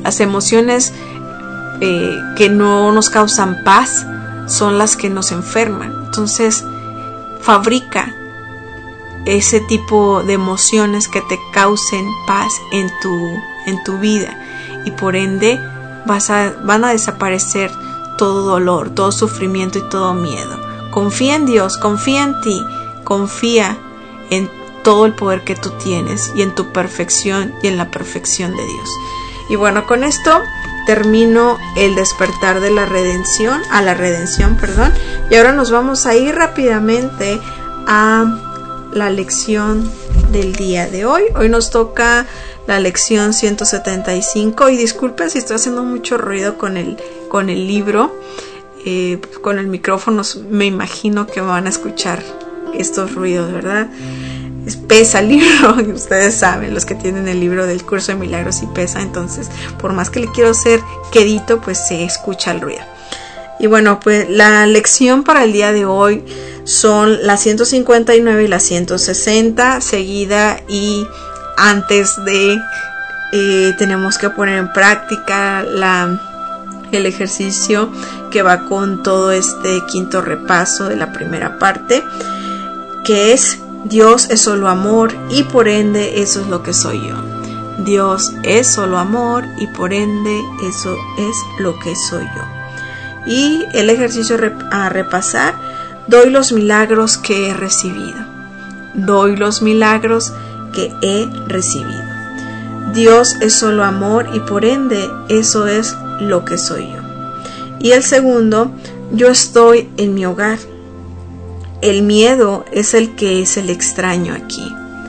C: Las emociones eh, que no nos causan paz son las que nos enferman. Entonces, fabrica ese tipo de emociones que te causen paz en tu, en tu vida, y por ende vas a, van a desaparecer todo dolor, todo sufrimiento y todo miedo. Confía en Dios, confía en ti, confía en todo el poder que tú tienes y en tu perfección y en la perfección de Dios. Y bueno, con esto termino el despertar de la redención, a la redención, perdón, y ahora nos vamos a ir rápidamente a la lección del día de hoy. Hoy nos toca la lección ciento setenta y cinco, y disculpen si estoy haciendo mucho ruido con el, con el libro, eh, con el micrófono, me imagino que me van a escuchar estos ruidos, ¿verdad? Pesa el libro, y ustedes saben, los que tienen el libro del curso de milagros, y pesa, entonces por más que le quiero hacer quedito, pues se escucha el ruido. Y bueno, pues la lección para el día de hoy son la ciento cincuenta y nueve y la ciento sesenta, seguida y antes de eh, tenemos que poner en práctica la, el ejercicio que va con todo este quinto repaso de la primera parte, que es: Dios es solo amor y por ende eso es lo que soy yo. Dios es solo amor y por ende eso es lo que soy yo. Y el ejercicio a repasar: doy los milagros que he recibido. Doy los milagros que he recibido. Dios es solo amor y por ende eso es lo que soy yo. Y el segundo: yo estoy en mi hogar. El miedo es el que es el extraño aquí.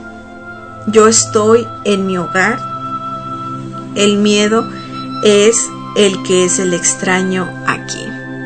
C: Yo estoy en mi hogar. El miedo es el que es el extraño aquí.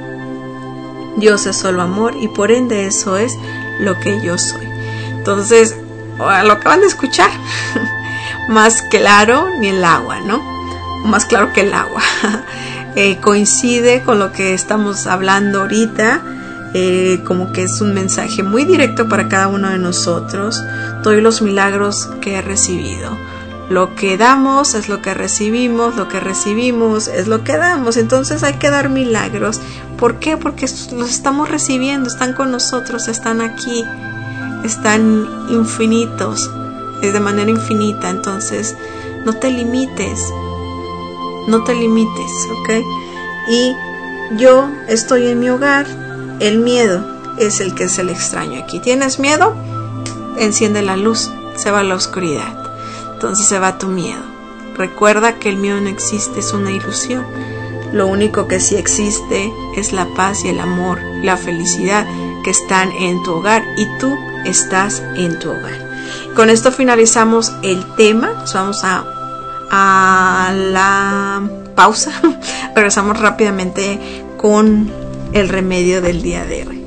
C: Dios es solo amor y por ende eso es lo que yo soy. Entonces, lo acaban de escuchar. Más claro ni el agua, ¿no? Más claro que el agua. eh, coincide con lo que estamos hablando ahorita. Eh, como que es un mensaje muy directo para cada uno de nosotros. Doy los milagros que he recibido. Lo que damos es lo que recibimos, lo que recibimos es lo que damos. Entonces hay que dar milagros. ¿Por qué? Porque los estamos recibiendo, están con nosotros, están aquí, están infinitos, de manera infinita. Entonces no te limites, no te limites, ¿ok? Y yo estoy en mi hogar. El miedo es el que es el extraño aquí. ¿Tienes miedo? Enciende la luz, se va la oscuridad. Entonces se va tu miedo. Recuerda que el miedo no existe, es una ilusión. Lo único que sí existe es la paz y el amor, la felicidad que están en tu hogar y tú estás en tu hogar. Con esto finalizamos el tema. Nos vamos a, a la pausa. Regresamos rápidamente con el remedio del día de hoy.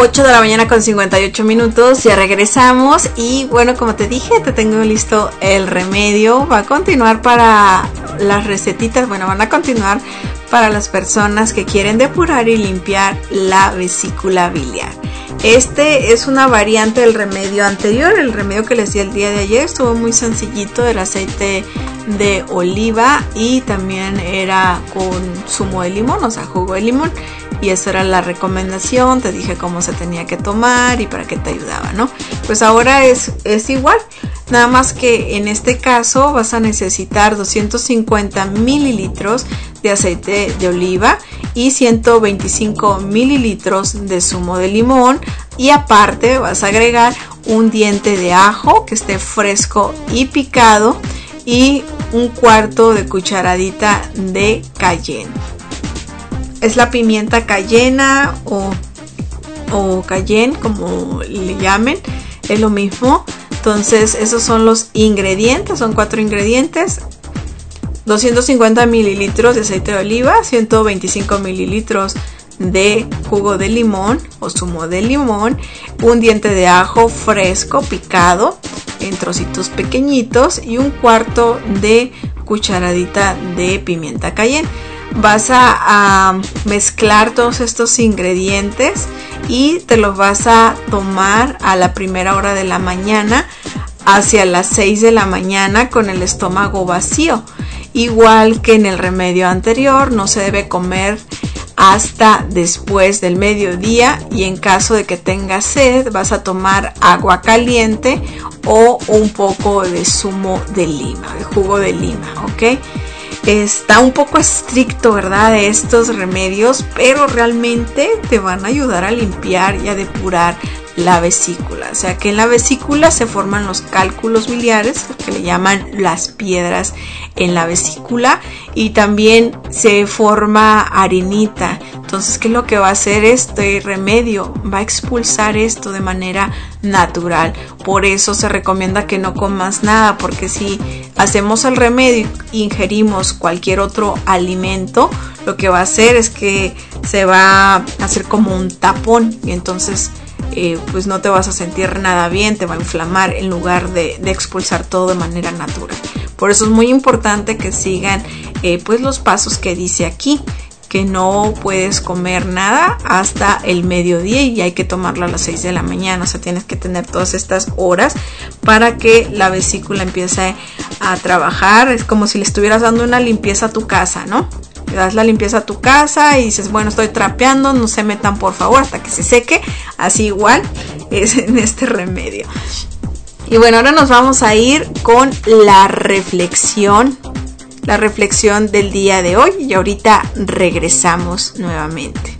C: ocho de la mañana con cincuenta y ocho minutos, ya regresamos y bueno, como te dije, te tengo listo el remedio. Va a continuar para las recetitas, bueno, van a continuar para las personas que quieren depurar y limpiar la vesícula biliar. Este es una variante del remedio anterior, el remedio que les di el día de ayer, estuvo muy sencillito, era aceite de oliva y también era con zumo de limón, o sea, jugo de limón, y esa era la recomendación, te dije cómo se tenía que tomar y para qué te ayudaba, ¿no? Pues ahora es, es igual, nada más que en este caso vas a necesitar doscientos cincuenta mililitros de aceite de oliva y ciento veinticinco mililitros de zumo de limón, y aparte vas a agregar un diente de ajo que esté fresco y picado y un cuarto de cucharadita de cayenne. Es la pimienta cayena o, o cayenne, como le llamen, es lo mismo. Entonces esos son los ingredientes, son cuatro ingredientes: doscientos cincuenta mililitros de aceite de oliva, ciento veinticinco mililitros de jugo de limón o zumo de limón, un diente de ajo fresco picado en trocitos pequeñitos y un cuarto de cucharadita de pimienta cayenne. Vas a, a mezclar todos estos ingredientes y te los vas a tomar a la primera hora de la mañana hacia las seis de la mañana con el estómago vacío. Igual que en el remedio anterior, no se debe comer hasta después del mediodía, y en caso de que tengas sed vas a tomar agua caliente o un poco de zumo de lima, de jugo de lima, ¿ok? Está un poco estricto, ¿verdad?, de estos remedios, pero realmente te van a ayudar a limpiar y a depurar la vesícula. O sea que en la vesícula se forman los cálculos biliares, que le llaman las piedras en la vesícula, y también se forma harinita. Entonces, ¿qué es lo que va a hacer este remedio? Va a expulsar esto de manera natural. Por eso se recomienda que no comas nada, porque si hacemos el remedio e ingerimos cualquier otro alimento, lo que va a hacer es que se va a hacer como un tapón, y entonces Eh, pues no te vas a sentir nada bien, te va a inflamar en lugar de, de expulsar todo de manera natural. Por eso es muy importante que sigan eh, pues los pasos que dice aquí, que no puedes comer nada hasta el mediodía y hay que tomarlo a las seis de la mañana. O sea, tienes que tener todas estas horas para que la vesícula empiece a trabajar. Es como si le estuvieras dando una limpieza a tu casa, ¿no? Le das la limpieza a tu casa y dices, bueno, estoy trapeando, no se metan por favor hasta que se seque. Así igual es en este remedio. Y bueno, ahora nos vamos a ir con la reflexión, la reflexión del día de hoy, y ahorita regresamos nuevamente.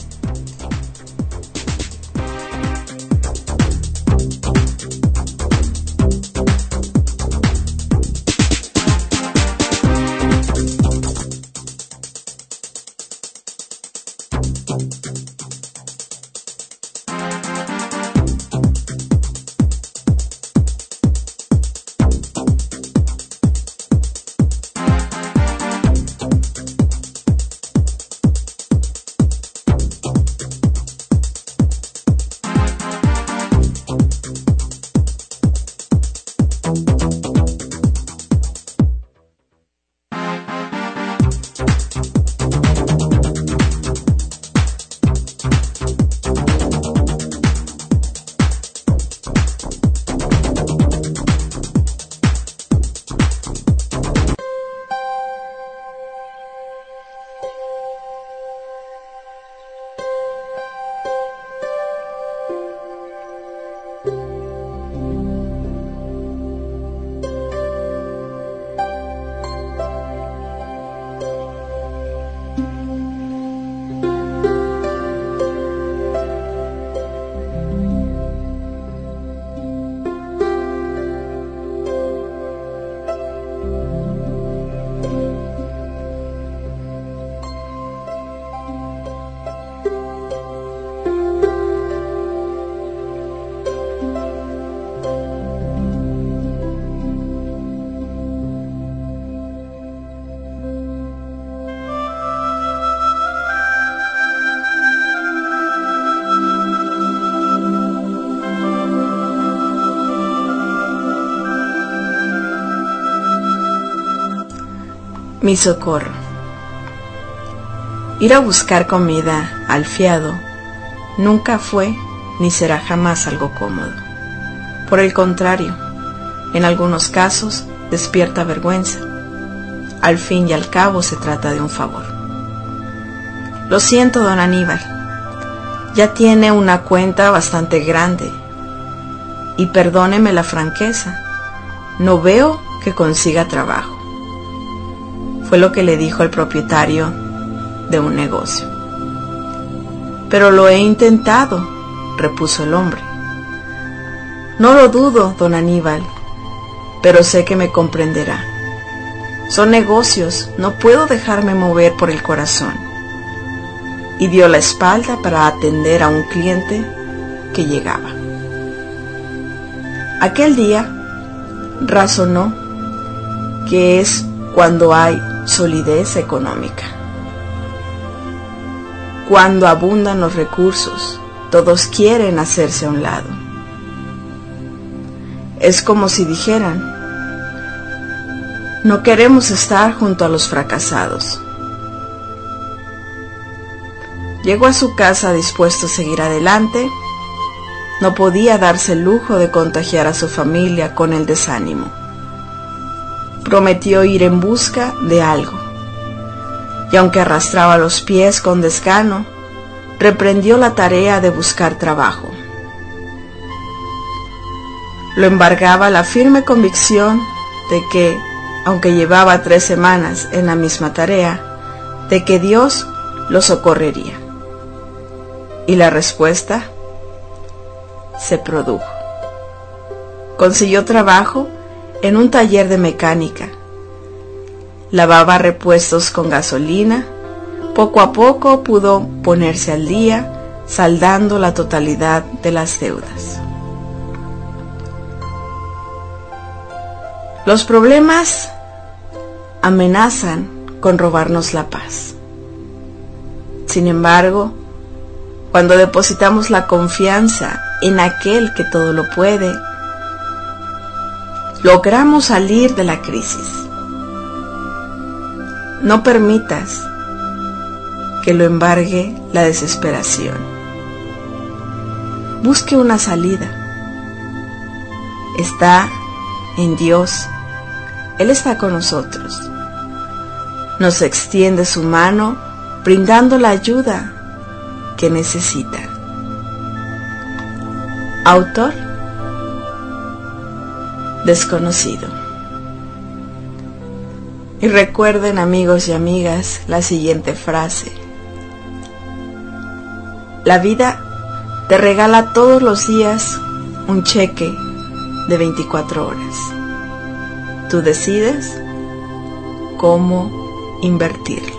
C: Mi socorro. Ir a buscar comida al fiado nunca fue ni será jamás algo cómodo. Por el contrario, en algunos casos despierta vergüenza. Al fin y al cabo se trata de un favor. Lo siento, don Aníbal. Ya tiene una cuenta bastante grande. Y perdóneme la franqueza, no veo que consiga trabajo. Fue lo que le dijo el propietario de un negocio. Pero lo he intentado, repuso el hombre. No lo dudo, don Aníbal, pero sé que me comprenderá. Son negocios, no puedo dejarme mover por el corazón. Y dio la espalda para atender a un cliente que llegaba. Aquel día razonó que es cuando hay solidez económica. Cuando abundan los recursos, todos quieren hacerse a un lado. Es como si dijeran, no queremos estar junto a los fracasados. Llegó a su casa dispuesto a seguir adelante. No podía darse el lujo de contagiar a su familia con el desánimo. Prometió ir en busca de algo. Y aunque arrastraba los pies con desgano, reprendió la tarea de buscar trabajo. Lo embargaba la firme convicción de que, aunque llevaba tres semanas en la misma tarea, de que Dios lo socorrería. Y la respuesta se produjo. Consiguió trabajo en un taller de mecánica. Lavaba repuestos con gasolina. Poco a poco pudo ponerse al día, saldando la totalidad de las deudas. Los problemas amenazan con robarnos la paz. Sin embargo, cuando depositamos la confianza en aquel que todo lo puede, logramos salir de la crisis. No permitas que lo embargue la desesperación. Busque una salida. Está en Dios. Él está con nosotros. Nos extiende su mano, brindando la ayuda que necesita. Autor desconocido. Y recuerden, amigos y amigas, la siguiente frase. La vida te regala todos los días un cheque de veinticuatro horas. Tú decides cómo invertirlo.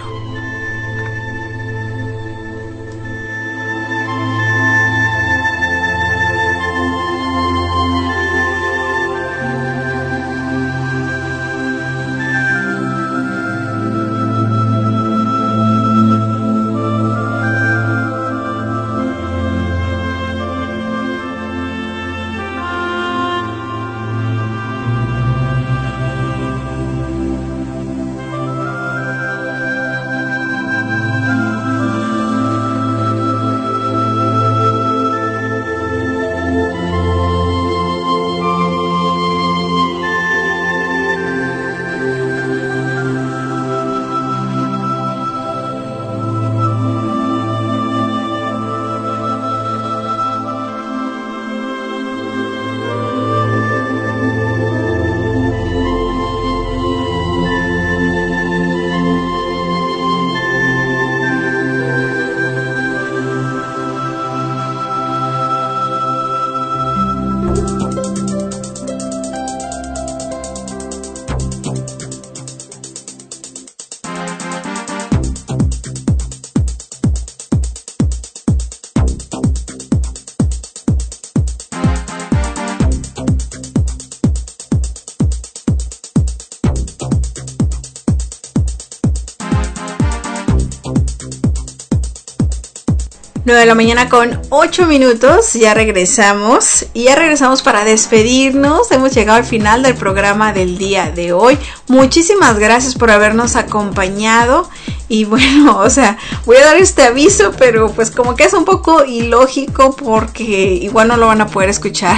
C: nueve de la mañana con ocho minutos, ya regresamos y ya regresamos para despedirnos. Hemos llegado al final del programa del día de hoy. Muchísimas gracias por habernos acompañado y bueno, o sea, voy a dar este aviso, pero pues como que es un poco ilógico porque igual no lo van a poder escuchar.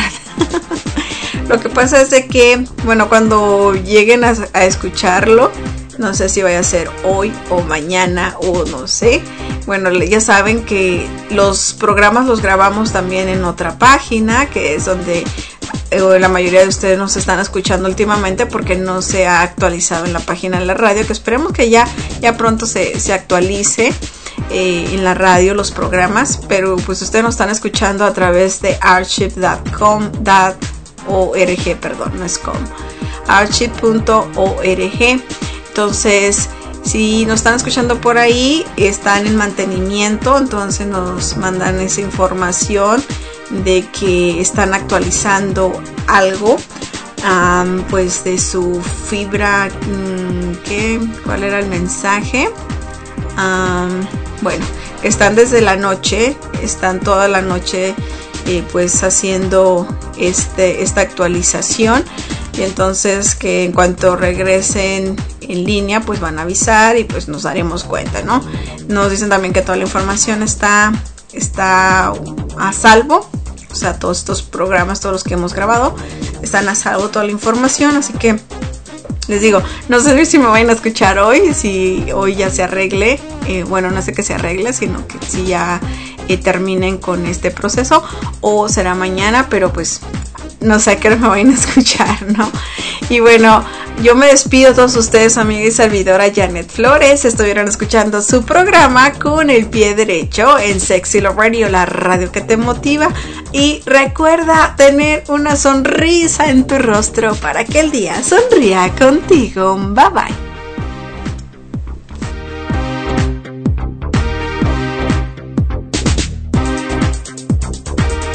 C: Lo que pasa es de que, bueno, cuando lleguen a, a escucharlo, no sé si vaya a ser hoy o mañana o no sé. Bueno, ya saben que los programas los grabamos también en otra página, que es donde eh, la mayoría de ustedes nos están escuchando últimamente porque no se ha actualizado en la página de la radio, que esperemos que ya, ya pronto se, se actualice eh, en la radio los programas, pero pues ustedes nos están escuchando a través de archive punto com punto org, perdón, no es com, archive punto org. Entonces, si nos están escuchando por ahí, están en mantenimiento, entonces nos mandan esa información de que están actualizando algo, um, pues de su fibra, um, ¿qué? ¿Cuál era el mensaje? Um, bueno, están desde la noche, están toda la noche eh, pues haciendo este, esta actualización. Y entonces que en cuanto regresen en línea pues van a avisar y pues nos daremos cuenta, ¿no? Nos dicen también que toda la información está, está a salvo, o sea, todos estos programas, todos los que hemos grabado están a salvo, toda la información, así que les digo, no sé si me vayan a escuchar hoy, si hoy ya se arregle, eh, bueno, no sé que se arregle, sino que si ya eh, terminen con este proceso o será mañana, pero pues no sé a qué hora me vayan a escuchar, ¿no? Y bueno, yo me despido a todos ustedes, amiga y servidora Janet Flores. Estuvieron escuchando su programa Con el Pie Derecho en Sexy Love Radio, la radio que te motiva. Y recuerda tener una sonrisa en tu rostro para que el día sonría contigo. Bye bye.